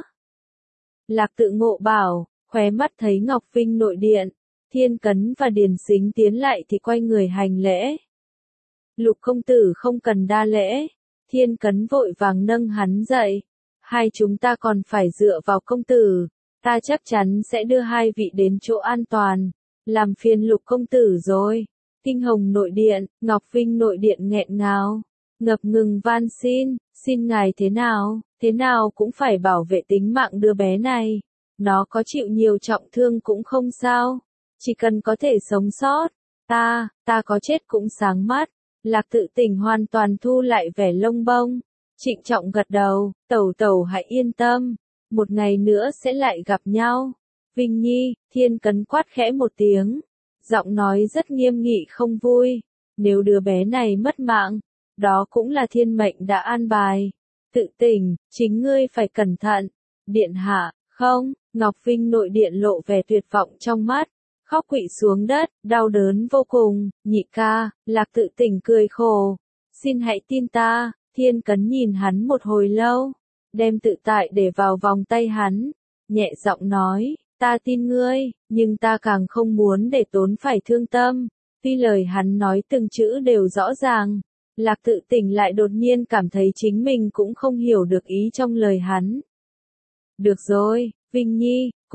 Lạc Tự Ngộ bảo, khóe mắt thấy Ngọc Vinh nội điện, Thiên Cấn và Điền Sính tiến lại thì quay người hành lễ. Lục công tử không cần đa lễ, Thiên Cấn vội vàng nâng hắn dậy. Hai chúng ta còn phải dựa vào công tử, ta chắc chắn sẽ đưa hai vị đến chỗ an toàn. Làm phiền Lục công tử rồi. Kinh Hồng nội điện, Ngọc Vinh nội điện nghẹn ngào, ngập ngừng van xin, xin ngài thế nào, thế nào cũng phải bảo vệ tính mạng đứa bé này. Nó có chịu nhiều trọng thương cũng không sao, chỉ cần có thể sống sót. Ta, ta có chết cũng sáng mắt. Lạc Tự Tỉnh hoàn toàn thu lại vẻ lông bông, trịnh trọng gật đầu, tẩu tẩu hãy yên tâm, một ngày nữa sẽ lại gặp nhau. Vinh Nhi, Thiên Cấn quát khẽ một tiếng, giọng nói rất nghiêm nghị không vui. Nếu đứa bé này mất mạng, đó cũng là thiên mệnh đã an bài. Tự Tỉnh, chính ngươi phải cẩn thận. Điện hạ, không, Ngọc Vinh nội điện lộ vẻ tuyệt vọng trong mắt, khóc quỵ xuống đất, đau đớn vô cùng. Nhị ca, Lạc Tự Tỉnh cười khổ, xin hãy tin ta. Thiên Cấn nhìn hắn một hồi lâu, đem tự tại để vào vòng tay hắn, nhẹ giọng nói, ta tin ngươi, nhưng ta càng không muốn để Tốn phải thương tâm. Tuy lời hắn nói từng chữ đều rõ ràng, Lạc Tự Tỉnh lại đột nhiên cảm thấy chính mình cũng không hiểu được ý trong lời hắn. Được rồi, Vinh Nhi,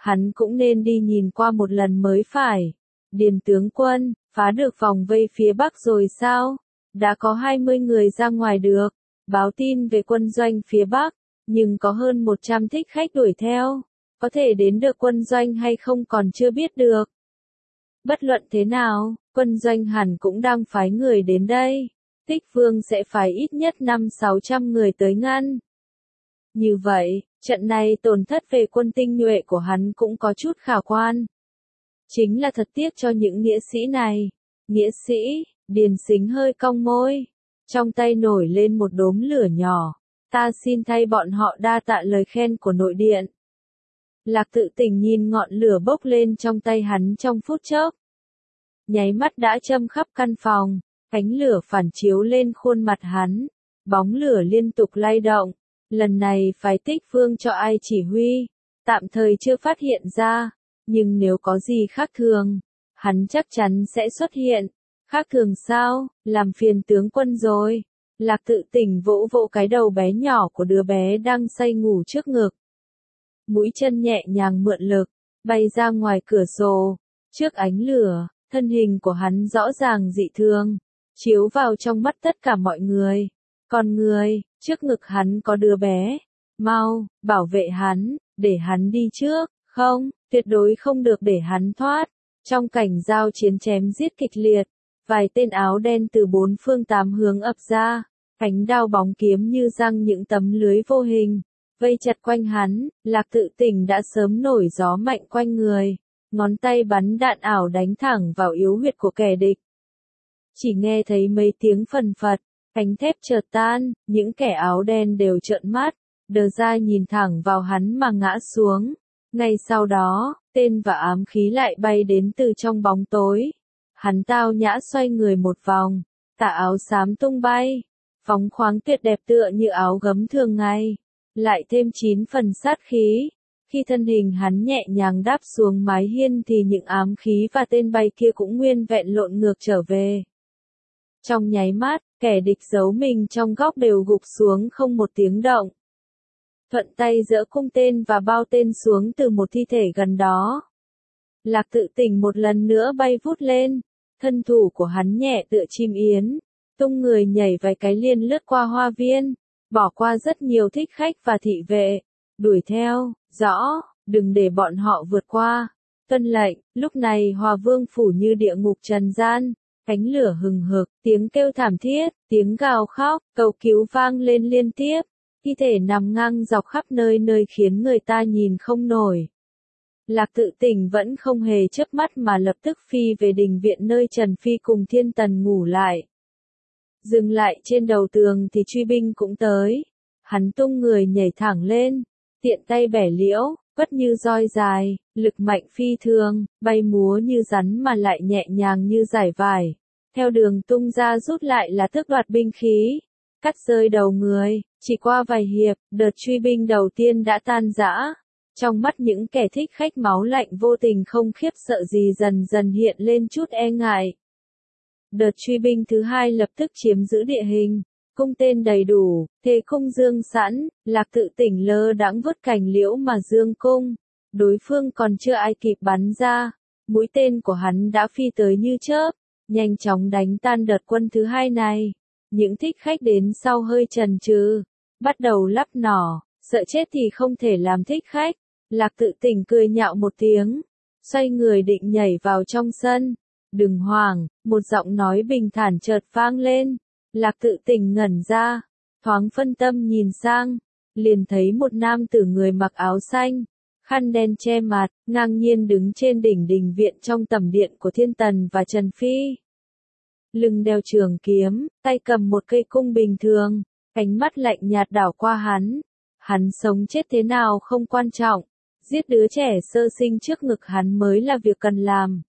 hắn cũng nên đi nhìn qua một lần mới phải. Điền tướng quân, phá được vòng vây phía Bắc rồi sao? Đã có hai mươi người ra ngoài được, báo tin về quân doanh phía Bắc, nhưng có hơn một trăm thích khách đuổi theo. Có thể đến được quân doanh hay không còn chưa biết được. Bất luận thế nào, quân doanh hẳn cũng đang phái người đến đây. Tích Vương sẽ phái ít nhất năm sáu trăm người tới ngăn. Như vậy, trận này tổn thất về quân tinh nhuệ của hắn cũng có chút khả quan. Chính là thật tiếc cho những nghĩa sĩ này. Nghĩa sĩ, Điền Sính hơi cong môi. Trong tay nổi lên một đốm lửa nhỏ. Ta xin thay bọn họ đa tạ lời khen của nội điện. Lạc Tự Tình nhìn ngọn lửa bốc lên trong tay hắn trong phút chốc. Nháy mắt đã châm khắp căn phòng, ánh lửa phản chiếu lên khuôn mặt hắn. Bóng lửa liên tục lay động. Lần này phái Tích Vương cho ai chỉ huy, tạm thời chưa phát hiện ra, nhưng nếu có gì khác thường, hắn chắc chắn sẽ xuất hiện. Khác thường sao, làm phiền tướng quân rồi. Lạc Tự Tình vỗ vỗ cái đầu bé nhỏ của đứa bé đang say ngủ trước ngực. Mũi chân nhẹ nhàng mượn lực, bay ra ngoài cửa sổ. Trước ánh lửa, thân hình của hắn rõ ràng dị thường, chiếu vào trong mắt tất cả mọi người. Còn người, trước ngực hắn có đứa bé. Mau, bảo vệ hắn, để hắn đi trước. Không, tuyệt đối không được để hắn thoát. Trong cảnh giao chiến chém giết kịch liệt, vài tên áo đen từ bốn phương tám hướng ập ra. Ánh đao bóng kiếm như răng những tấm lưới vô hình, vây chặt quanh hắn. Lạc Tự Tình đã sớm nổi gió mạnh quanh người, ngón tay bắn đạn ảo đánh thẳng vào yếu huyệt của kẻ địch. Chỉ nghe thấy mấy tiếng phần phật, cánh thép chợt tan, những kẻ áo đen đều trợn mắt, đờ ra nhìn thẳng vào hắn mà ngã xuống. Ngay sau đó, tên và ám khí lại bay đến từ trong bóng tối. Hắn tao nhã xoay người một vòng, tà áo xám tung bay, phóng khoáng tuyệt đẹp tựa như áo gấm thường ngày, lại thêm chín phần sát khí. Khi thân hình hắn nhẹ nhàng đáp xuống mái hiên thì những ám khí và tên bay kia cũng nguyên vẹn lộn ngược trở về. Trong nháy mắt, kẻ địch giấu mình trong góc đều gục xuống không một tiếng động. Thuận tay giỡ cung tên và bao tên xuống từ một thi thể gần đó. Lạc Tự Tình một lần nữa bay vút lên, thân thủ của hắn nhẹ tựa chim yến, tung người nhảy vài cái liền lướt qua hoa viên, bỏ qua rất nhiều thích khách và thị vệ, đuổi theo, rõ, đừng để bọn họ vượt qua. Tuân lệnh. Lúc này Hòa Vương phủ như địa ngục trần gian, ánh lửa hừng hực, tiếng kêu thảm thiết, tiếng gào khóc, cầu cứu vang lên liên tiếp. Thi thể nằm ngang dọc khắp nơi nơi khiến người ta nhìn không nổi. Lạc Tự Tình vẫn không hề chớp mắt mà lập tức phi về đình viện nơi Trần Phi cùng Thiên Tần ngủ lại. Dừng lại trên đầu tường thì truy binh cũng tới. Hắn tung người nhảy thẳng lên, tiện tay bẻ liễu, quất như roi dài, lực mạnh phi thường, bay múa như rắn mà lại nhẹ nhàng như giải vải. Theo đường tung ra rút lại là tước đoạt binh khí, cắt rơi đầu người. Chỉ qua vài hiệp, đợt truy binh đầu tiên đã tan rã. Trong mắt những kẻ thích khách máu lạnh vô tình không khiếp sợ gì dần dần hiện lên chút e ngại. Đợt truy binh thứ hai lập tức chiếm giữ địa hình, cung tên đầy đủ, thế cung dương sẵn. Lạc Tự Tình lơ đãng vứt cành liễu mà dương cung. Đối phương còn chưa ai kịp bắn ra, mũi tên của hắn đã phi tới như chớp, nhanh chóng đánh tan đợt quân thứ hai này. Những thích khách đến sau hơi chần chừ, bắt đầu lắp nỏ, sợ chết thì không thể làm thích khách. Lạc Tự Tình cười nhạo một tiếng, xoay người định nhảy vào trong sân. Đừng hoảng, một giọng nói bình thản chợt vang lên. Lạc Tự Tình ngẩn ra, thoáng phân tâm nhìn sang, liền thấy một nam tử người mặc áo xanh, khăn đen che mặt, ngang nhiên đứng trên đỉnh đình viện trong tầm điện của Thiên Tần và Trần Phi. Lưng đeo trường kiếm, tay cầm một cây cung bình thường, ánh mắt lạnh nhạt đảo qua hắn. Hắn sống chết thế nào không quan trọng, giết đứa trẻ sơ sinh trước ngực hắn mới là việc cần làm.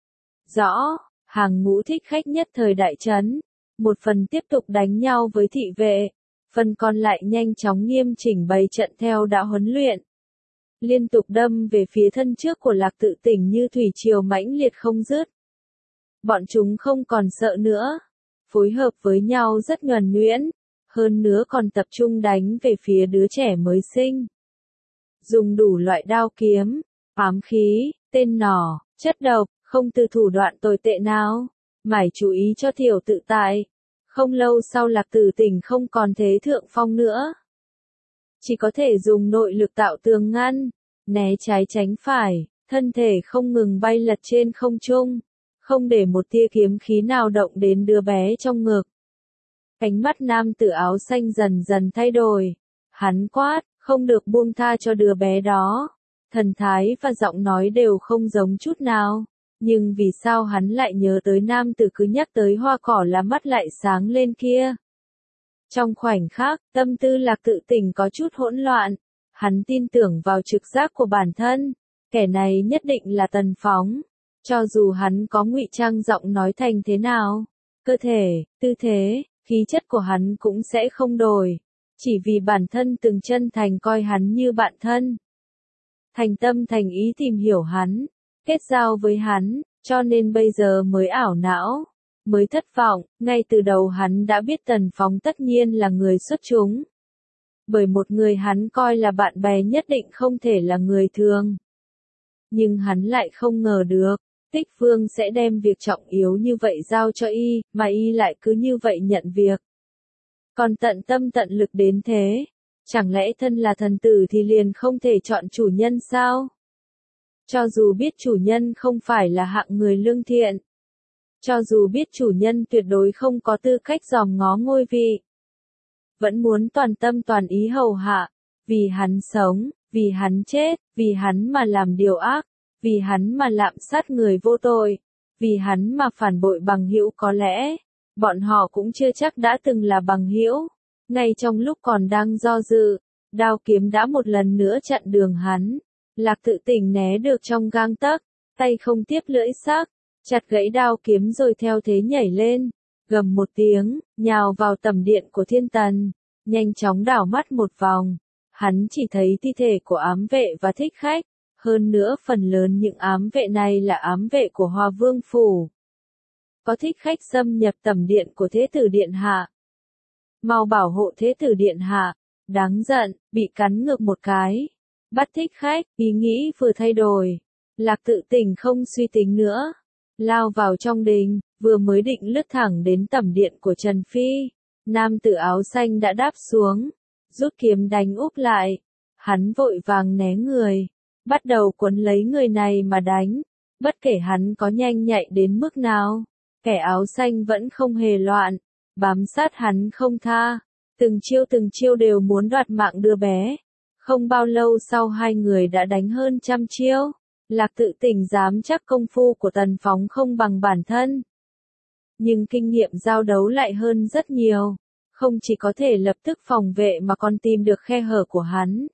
Rõ, hàng ngũ thích khách nhất thời đại trấn, một phần tiếp tục đánh nhau với thị vệ, phần còn lại nhanh chóng nghiêm chỉnh bày trận theo đã huấn luyện. Liên tục đâm về phía thân trước của Lạc Tự Tình như thủy triều mãnh liệt không dứt. Bọn chúng không còn sợ nữa, phối hợp với nhau rất nhuần nhuyễn, hơn nữa còn tập trung đánh về phía đứa trẻ mới sinh. Dùng đủ loại đao kiếm, ám khí, tên nỏ, chất độc, không từ thủ đoạn tồi tệ nào. Mải chú ý cho tiểu tự tại. Không lâu sau Lạc Tử Tình không còn thế thượng phong nữa. Chỉ có thể dùng nội lực tạo tường ngăn, né trái tránh phải, thân thể không ngừng bay lật trên không trung, không để một tia kiếm khí nào động đến đứa bé trong ngực. Ánh mắt nam tử áo xanh dần dần thay đổi. Hắn quát, không được buông tha cho đứa bé đó. Thần thái và giọng nói đều không giống chút nào. Nhưng vì sao hắn lại nhớ tới nam tử cứ nhắc tới hoa cỏ là mắt lại sáng lên kia. Trong khoảnh khắc, tâm tư Lạc Tự Tình có chút hỗn loạn. Hắn tin tưởng vào trực giác của bản thân. Kẻ này nhất định là Tần Phóng. Cho dù hắn có ngụy trang giọng nói thành thế nào, cơ thể, tư thế, khí chất của hắn cũng sẽ không đổi. Chỉ vì bản thân từng chân thành coi hắn như bạn thân. Thành tâm thành ý tìm hiểu hắn, kết giao với hắn, cho nên bây giờ mới ảo não, mới thất vọng. Ngay từ đầu hắn đã biết Tần Phóng tất nhiên là người xuất chúng. Bởi một người hắn coi là bạn bè nhất định không thể là người thường. Nhưng hắn lại không ngờ được, Tích Vương sẽ đem việc trọng yếu như vậy giao cho y, mà y lại cứ như vậy nhận việc. Còn tận tâm tận lực đến thế, chẳng lẽ thân là thần tử thì liền không thể chọn chủ nhân sao? Cho dù biết chủ nhân không phải là hạng người lương thiện, cho dù biết chủ nhân tuyệt đối không có tư cách dòm ngó ngôi vị, vẫn muốn toàn tâm toàn ý hầu hạ, vì hắn sống, vì hắn chết, vì hắn mà làm điều ác, vì hắn mà lạm sát người vô tội, vì hắn mà phản bội bằng hữu. Có lẽ bọn họ cũng chưa chắc đã từng là bằng hữu. Ngay trong lúc còn đang do dự, đao kiếm đã một lần nữa chặn đường hắn. Lạc Tự Tình né được trong gang tấc, tay không tiếp lưỡi sắc, chặt gãy đao kiếm rồi theo thế nhảy lên, gầm một tiếng, nhào vào tầm điện của Thiên Tần, nhanh chóng đảo mắt một vòng. Hắn chỉ thấy thi thể của ám vệ và thích khách, hơn nữa phần lớn những ám vệ này là ám vệ của Hoa Vương Phủ. Có thích khách xâm nhập tầm điện của Thế Tử Điện Hạ. Mau bảo hộ Thế Tử Điện Hạ, đáng giận, bị cắn ngược một cái. Bắt thích khách, ý nghĩ vừa thay đổi. Lạc Tự Tình không suy tính nữa. Lao vào trong đình, vừa mới định lướt thẳng đến tầm điện của Trần Phi. Nam tử áo xanh đã đáp xuống, rút kiếm đánh úp lại. Hắn vội vàng né người, bắt đầu cuốn lấy người này mà đánh. Bất kể hắn có nhanh nhạy đến mức nào, kẻ áo xanh vẫn không hề loạn, bám sát hắn không tha. Từng chiêu từng chiêu đều muốn đoạt mạng đứa bé. Không bao lâu sau hai người đã đánh hơn trăm chiêu. Lạc Tự Tình dám chắc công phu của Tần Phóng không bằng bản thân. Nhưng kinh nghiệm giao đấu lại hơn rất nhiều. Không chỉ có thể lập tức phòng vệ mà còn tìm được khe hở của hắn.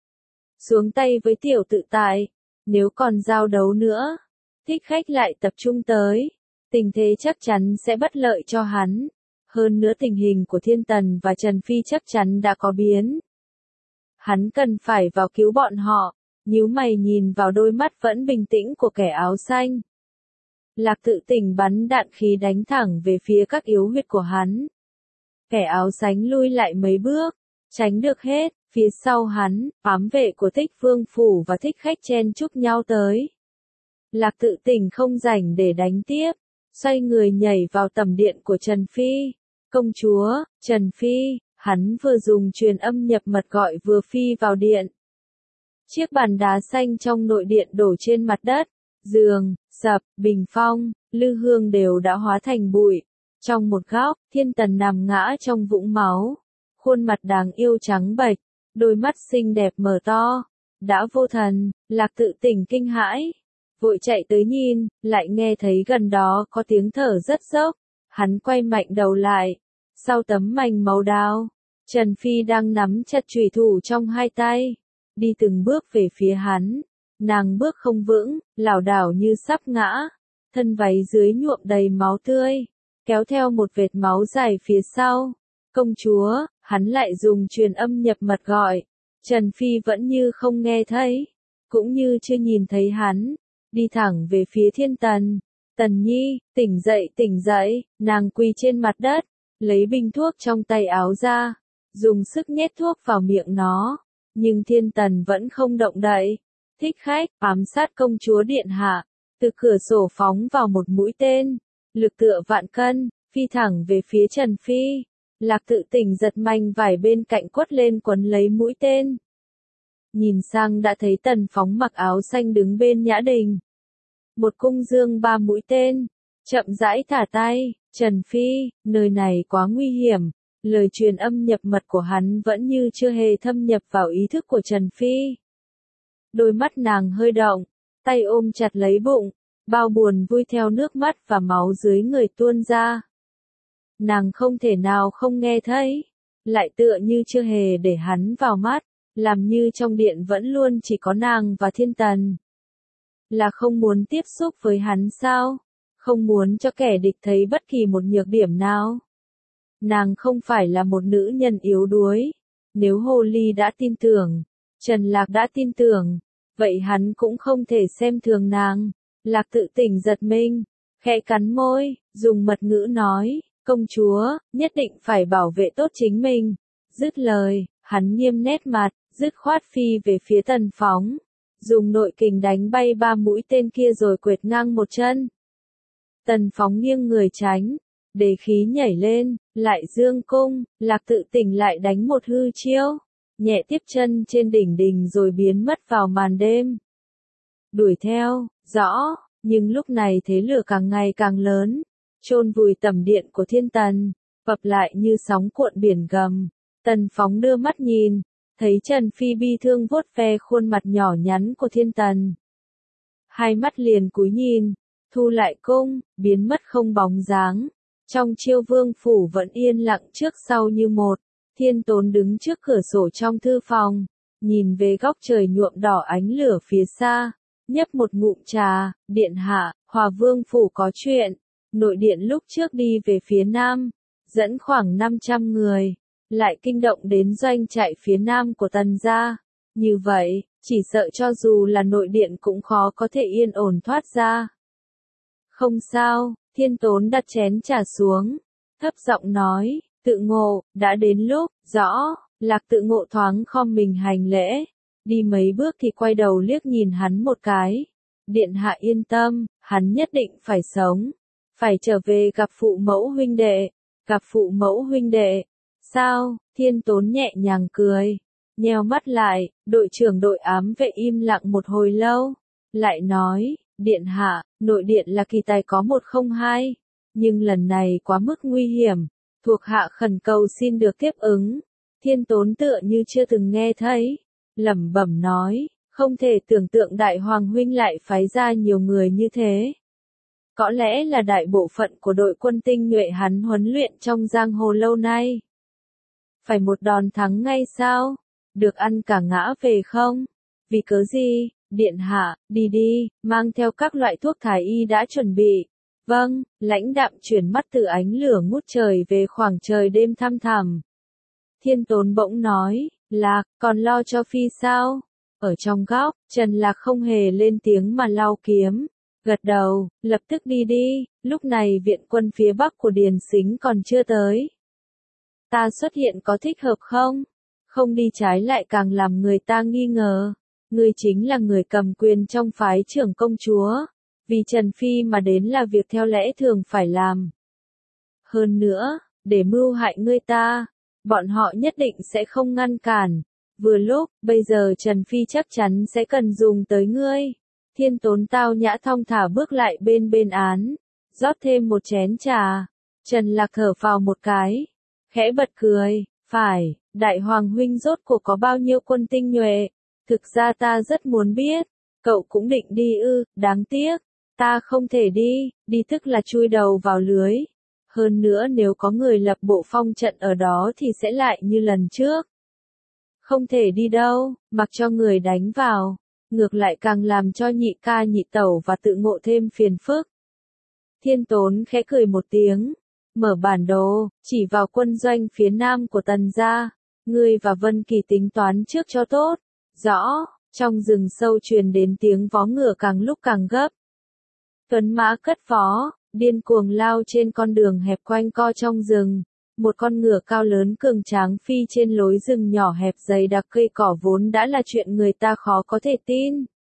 Xuống tay với tiểu tự tại. Nếu còn giao đấu nữa, thích khách lại tập trung tới. Tình thế chắc chắn sẽ bất lợi cho hắn. Hơn nữa tình hình của Thiên Tần và Trần Phi chắc chắn đã có biến. Hắn cần phải vào cứu bọn họ. Nhíu mày nhìn vào đôi mắt vẫn bình tĩnh của kẻ áo xanh. Lạc Tự Tình bắn đạn khí đánh thẳng về phía các yếu huyệt của hắn. Kẻ áo xanh lui lại mấy bước, tránh được hết. Phía sau hắn, ám vệ của Thích Vương Phủ và thích khách chen chúc nhau tới. Lạc Tự Tình không rảnh để đánh tiếp, xoay người nhảy vào tầm điện của Trần Phi. Công chúa, Trần Phi, hắn vừa dùng truyền âm nhập mật gọi vừa phi vào điện. Chiếc bàn đá xanh trong nội điện đổ trên mặt đất, giường, sập, bình phong, lư hương đều đã hóa thành bụi. Trong một góc, Thiên Tần nằm ngã trong vũng máu. Khuôn mặt đáng yêu trắng bệch, đôi mắt xinh đẹp mở to. Đã vô thần, Lạc Tự Tình kinh hãi. Vội chạy tới nhìn, lại nghe thấy gần đó có tiếng thở rất dốc. Hắn quay mạnh đầu lại. Sau tấm mảnh màu đao, Trần Phi đang nắm chặt chùy thủ trong hai tay. Đi từng bước về phía hắn. Nàng bước không vững, lảo đảo như sắp ngã. Thân váy dưới nhuộm đầy máu tươi, kéo theo một vệt máu dài phía sau. Công chúa, hắn lại dùng truyền âm nhập mật gọi. Trần Phi vẫn như không nghe thấy, cũng như chưa nhìn thấy hắn. Đi thẳng về phía Thiên Tần. Tần Nhi, tỉnh dậy tỉnh dậy. Nàng quỳ trên mặt đất, lấy bình thuốc trong tay áo ra, dùng sức nhét thuốc vào miệng nó. Nhưng Thiên Tần vẫn không động đậy. thích khách, ám sát công chúa điện hạ, từ cửa sổ phóng vào một mũi tên, lực tựa vạn cân, phi thẳng về phía Trần Phi. Lạc Tự Tình giật mạnh vải bên cạnh quất lên quấn lấy mũi tên. Nhìn sang đã thấy Tần Phóng mặc áo xanh đứng bên Nhã Đình. Một cung dương ba mũi tên, chậm rãi thả tay, Trần Phi, nơi này quá nguy hiểm. Lời truyền âm nhập mật của hắn vẫn như chưa hề thâm nhập vào ý thức của Trần Phi. Đôi mắt nàng hơi động, tay ôm chặt lấy bụng, bao buồn vui theo nước mắt và máu dưới người tuôn ra. Nàng không thể nào không nghe thấy, lại tựa như chưa hề để hắn vào mắt, làm như trong điện vẫn luôn chỉ có nàng và Thiên Tần. Là không muốn tiếp xúc với hắn sao? Không muốn cho kẻ địch thấy bất kỳ một nhược điểm nào? Nàng không phải là một nữ nhân yếu đuối. Nếu Hồ Ly đã tin tưởng, Trần Lạc đã tin tưởng, vậy hắn cũng không thể xem thường nàng. Lạc Tự Tình giật mình, khẽ cắn môi, dùng mật ngữ nói, công chúa, nhất định phải bảo vệ tốt chính mình. Dứt lời, hắn nghiêm nét mặt, dứt khoát phi về phía Tần Phóng, dùng nội kình đánh bay ba mũi tên kia rồi quệt ngang một chân. Tần Phóng nghiêng người tránh, đế khí nhảy lên, lại dương cung, Lạc Tự Tình lại đánh một hư chiêu, nhẹ tiếp chân trên đỉnh đình rồi biến mất vào màn đêm. Đuổi theo, rõ, nhưng lúc này thế lửa càng ngày càng lớn, chôn vùi tầm điện của Thiên Tần, vập lại như sóng cuộn biển gầm. Tần Phóng đưa mắt nhìn, thấy Trần Phi bi thương vuốt ve khuôn mặt nhỏ nhắn của Thiên Tần. Hai mắt liền cúi nhìn, thu lại cung, biến mất không bóng dáng. Trong Chiêu Vương phủ vẫn yên lặng trước sau như một. Thiên Tốn đứng trước cửa sổ trong thư phòng, nhìn về góc trời nhuộm đỏ ánh lửa phía xa, nhấp một ngụm trà. Điện hạ, Hòa Vương phủ có chuyện. Nội điện lúc trước đi về phía nam, dẫn khoảng năm trăm người, lại kinh động đến doanh trại phía nam của Tần gia. Như vậy, chỉ sợ cho dù là nội điện cũng khó có thể yên ổn thoát ra. Không sao, Thiên Tốn đặt chén trà xuống, thấp giọng nói, Tự Ngộ, đã đến lúc, rõ. Lạc Tự Ngộ thoáng khom mình hành lễ, đi mấy bước thì quay đầu liếc nhìn hắn một cái. Điện hạ yên tâm, hắn nhất định phải sống, phải trở về gặp phụ mẫu huynh đệ. Gặp phụ mẫu huynh đệ? Sao? Thiên Tốn nhẹ nhàng cười, nheo mắt lại. Đội trưởng đội ám vệ im lặng một hồi lâu, lại nói, điện hạ, nội điện là kỳ tài có một không hai, nhưng lần này quá mức nguy hiểm, thuộc hạ khẩn cầu xin được tiếp ứng. Thiên Tốn tựa như chưa từng nghe thấy, lẩm bẩm nói, không thể tưởng tượng đại hoàng huynh lại phái ra nhiều người như thế. Có lẽ là đại bộ phận của đội quân tinh nhuệ hắn huấn luyện trong giang hồ lâu nay. Phải một đòn thắng ngay sao? Được ăn cả ngã về không? Vì cớ gì? Điện hạ, đi đi, mang theo các loại thuốc thái y đã chuẩn bị. Vâng, lãnh đạm chuyển mắt từ ánh lửa ngút trời về khoảng trời đêm thăm thẳm. Thiên Tốn bỗng nói, Lạc, còn lo cho Phi sao? Ở trong góc, Trần Lạc không hề lên tiếng mà lau kiếm, gật đầu, lập tức đi đi, lúc này viện quân phía bắc của Điền Sính còn chưa tới. Ta xuất hiện có thích hợp không? Không đi trái lại càng làm người ta nghi ngờ. Ngươi chính là người cầm quyền trong phái trưởng công chúa. Vì Trần Phi mà đến là việc theo lẽ thường phải làm. Hơn nữa, để mưu hại ngươi ta, bọn họ nhất định sẽ không ngăn cản. Vừa lúc, bây giờ Trần Phi chắc chắn sẽ cần dùng tới ngươi. Thiên Tốn tao nhã thong thả bước lại bên bên án, rót thêm một chén trà. Trần Lạc thở phào một cái, khẽ bật cười, phải, đại hoàng huynh rốt cuộc có bao nhiêu quân tinh nhuệ? Thực ra ta rất muốn biết, cậu cũng định đi ư, đáng tiếc, ta không thể đi, đi tức là chui đầu vào lưới. Hơn nữa nếu có người lập bộ phong trận ở đó thì sẽ lại như lần trước. Không thể đi đâu, mặc cho người đánh vào, ngược lại càng làm cho nhị ca nhị tẩu và Tự Ngộ thêm phiền phức. Thiên Tốn khẽ cười một tiếng, mở bản đồ, chỉ vào quân doanh phía nam của Tần gia. Ngươi và Vân Kỳ tính toán trước cho tốt. Rõ, trong rừng sâu truyền đến tiếng vó ngựa càng lúc càng gấp. Tuấn mã cất vó, điên cuồng lao trên con đường hẹp quanh co trong rừng. Một con ngựa cao lớn cường tráng phi trên lối rừng nhỏ hẹp dày đặc cây cỏ vốn đã là chuyện người ta khó có thể tin.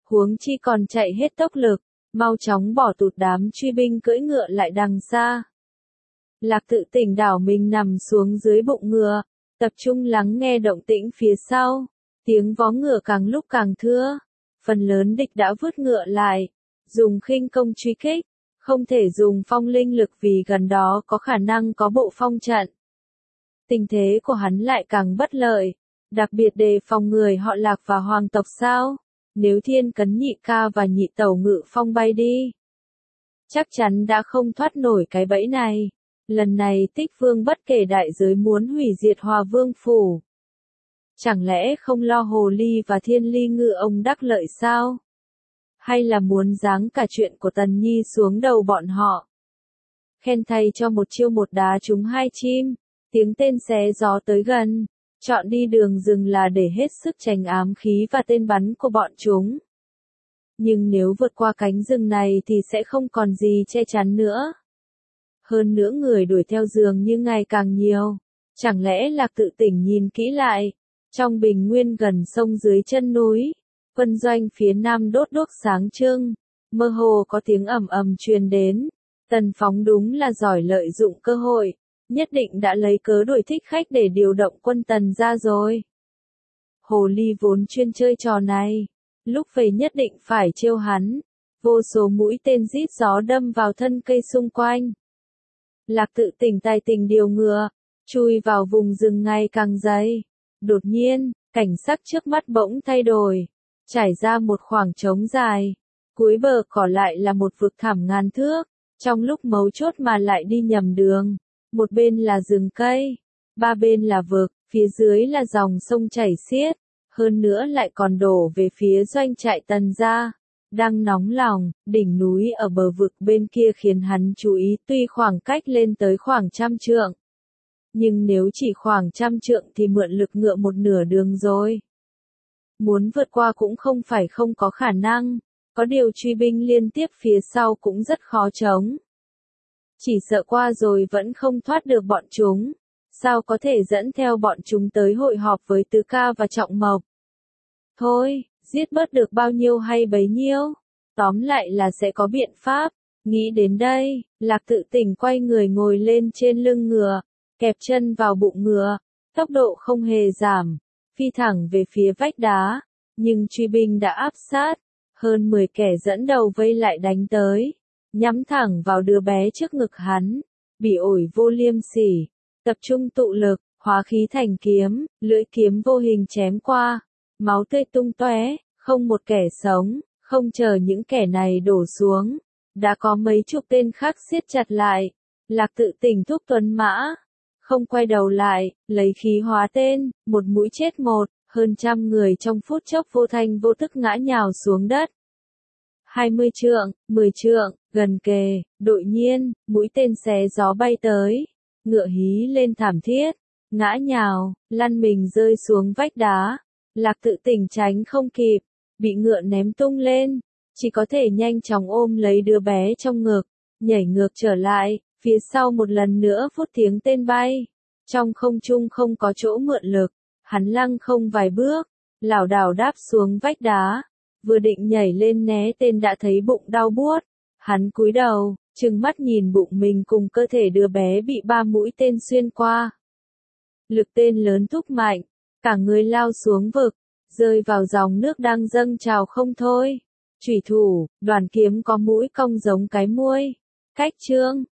Huống chi còn chạy hết tốc lực, mau chóng bỏ tụt đám truy binh cưỡi ngựa lại đằng xa. Lạc Tự Tỉnh đảo mình nằm xuống dưới bụng ngựa, tập trung lắng nghe động tĩnh phía sau, tiếng vó ngựa càng lúc càng thưa, phần lớn địch đã vứt ngựa lại, dùng khinh công truy kích, không thể dùng phong linh lực vì gần đó có khả năng có bộ phong trận. Tình thế của hắn lại càng bất lợi, đặc biệt đề phòng người họ Lạc và hoàng tộc sao, nếu Thiên Cấn Nhị Ca và Nhị Tẩu ngự phong bay đi, chắc chắn đã không thoát nổi cái bẫy này. Lần này Tích Vương bất kể đại giới muốn hủy diệt Hòa Vương phủ. Chẳng lẽ không lo Hồ Ly và Thiên Ly ngự ông đắc lợi sao? Hay là muốn giáng cả chuyện của Tần Nhi xuống đầu bọn họ? Khen thay cho một chiêu một đá trúng hai chim, tiếng tên xé gió tới gần, chọn đi đường rừng là để hết sức tránh ám khí và tên bắn của bọn chúng. Nhưng nếu vượt qua cánh rừng này thì sẽ không còn gì che chắn nữa. Hơn nữa người đuổi theo dường như ngày càng nhiều. Chẳng lẽ Lạc Tự Tỉnh nhìn kỹ lại, trong bình nguyên gần sông dưới chân núi, quân doanh phía nam đốt đuốc sáng trưng, mơ hồ có tiếng ầm ầm truyền đến. Tần Phóng đúng là giỏi lợi dụng cơ hội, nhất định đã lấy cớ đuổi Thích Khách để điều động quân Tần ra rồi. Hồ Ly vốn chuyên chơi trò này, lúc về nhất định phải trêu hắn, vô số mũi tên rít gió đâm vào thân cây xung quanh. Lạc Tự Tỉnh tài tình điều ngựa, chui vào vùng rừng ngày càng dày. Đột nhiên, cảnh sắc trước mắt bỗng thay đổi, trải ra một khoảng trống dài. Cuối bờ cỏ lại là một vực thẳm ngàn thước, trong lúc mấu chốt mà lại đi nhầm đường. Một bên là rừng cây, ba bên là vực, phía dưới là dòng sông chảy xiết, hơn nữa lại còn đổ về phía doanh trại Tần gia. Đang nóng lòng, đỉnh núi ở bờ vực bên kia khiến hắn chú ý, tuy khoảng cách lên tới khoảng trăm trượng. Nhưng nếu chỉ khoảng trăm trượng thì mượn lực ngựa một nửa đường rồi. Muốn vượt qua cũng không phải không có khả năng, có điều truy binh liên tiếp phía sau cũng rất khó chống. Chỉ sợ qua rồi vẫn không thoát được bọn chúng, sao có thể dẫn theo bọn chúng tới hội họp với Tứ Ca và Trọng Mộc. Thôi, giết bớt được bao nhiêu hay bấy nhiêu, tóm lại là sẽ có biện pháp. Nghĩ đến đây, Lạc Tự Tỉnh quay người ngồi lên trên lưng ngựa, kẹp chân vào bụng ngựa, tốc độ không hề giảm, phi thẳng về phía vách đá, nhưng truy binh đã áp sát, hơn mười kẻ dẫn đầu vây lại đánh tới, nhắm thẳng vào đứa bé trước ngực hắn, bị ổi vô liêm sỉ, tập trung tụ lực, hóa khí thành kiếm, lưỡi kiếm vô hình chém qua, máu tươi tung tóe, không một kẻ sống, không chờ những kẻ này đổ xuống, đã có mấy chục tên khác siết chặt lại. Lạc Tự Tỉnh thúc tuấn mã, không quay đầu lại, lấy khí hóa tên, một mũi chết một, hơn trăm người trong phút chốc vô thanh vô tức ngã nhào xuống đất. Hai mươi trượng, mười trượng, gần kề, đột nhiên, mũi tên xé gió bay tới, ngựa hí lên thảm thiết, ngã nhào, lăn mình rơi xuống vách đá. Lạc Tự Tỉnh tránh không kịp, bị ngựa ném tung lên, chỉ có thể nhanh chóng ôm lấy đứa bé trong ngực, nhảy ngược trở lại, phía sau một lần nữa phút tiếng tên bay. Trong không trung không có chỗ mượn lực, hắn lăng không vài bước, lảo đảo đáp xuống vách đá, vừa định nhảy lên né tên đã thấy bụng đau buốt. Hắn cúi đầu, trừng mắt nhìn bụng mình cùng cơ thể đứa bé bị ba mũi tên xuyên qua. Lực tên lớn thúc mạnh, cả người lao xuống vực, rơi vào dòng nước đang dâng trào không thôi. Chủy thủ, đoàn kiếm có mũi cong giống cái muôi, cách chương.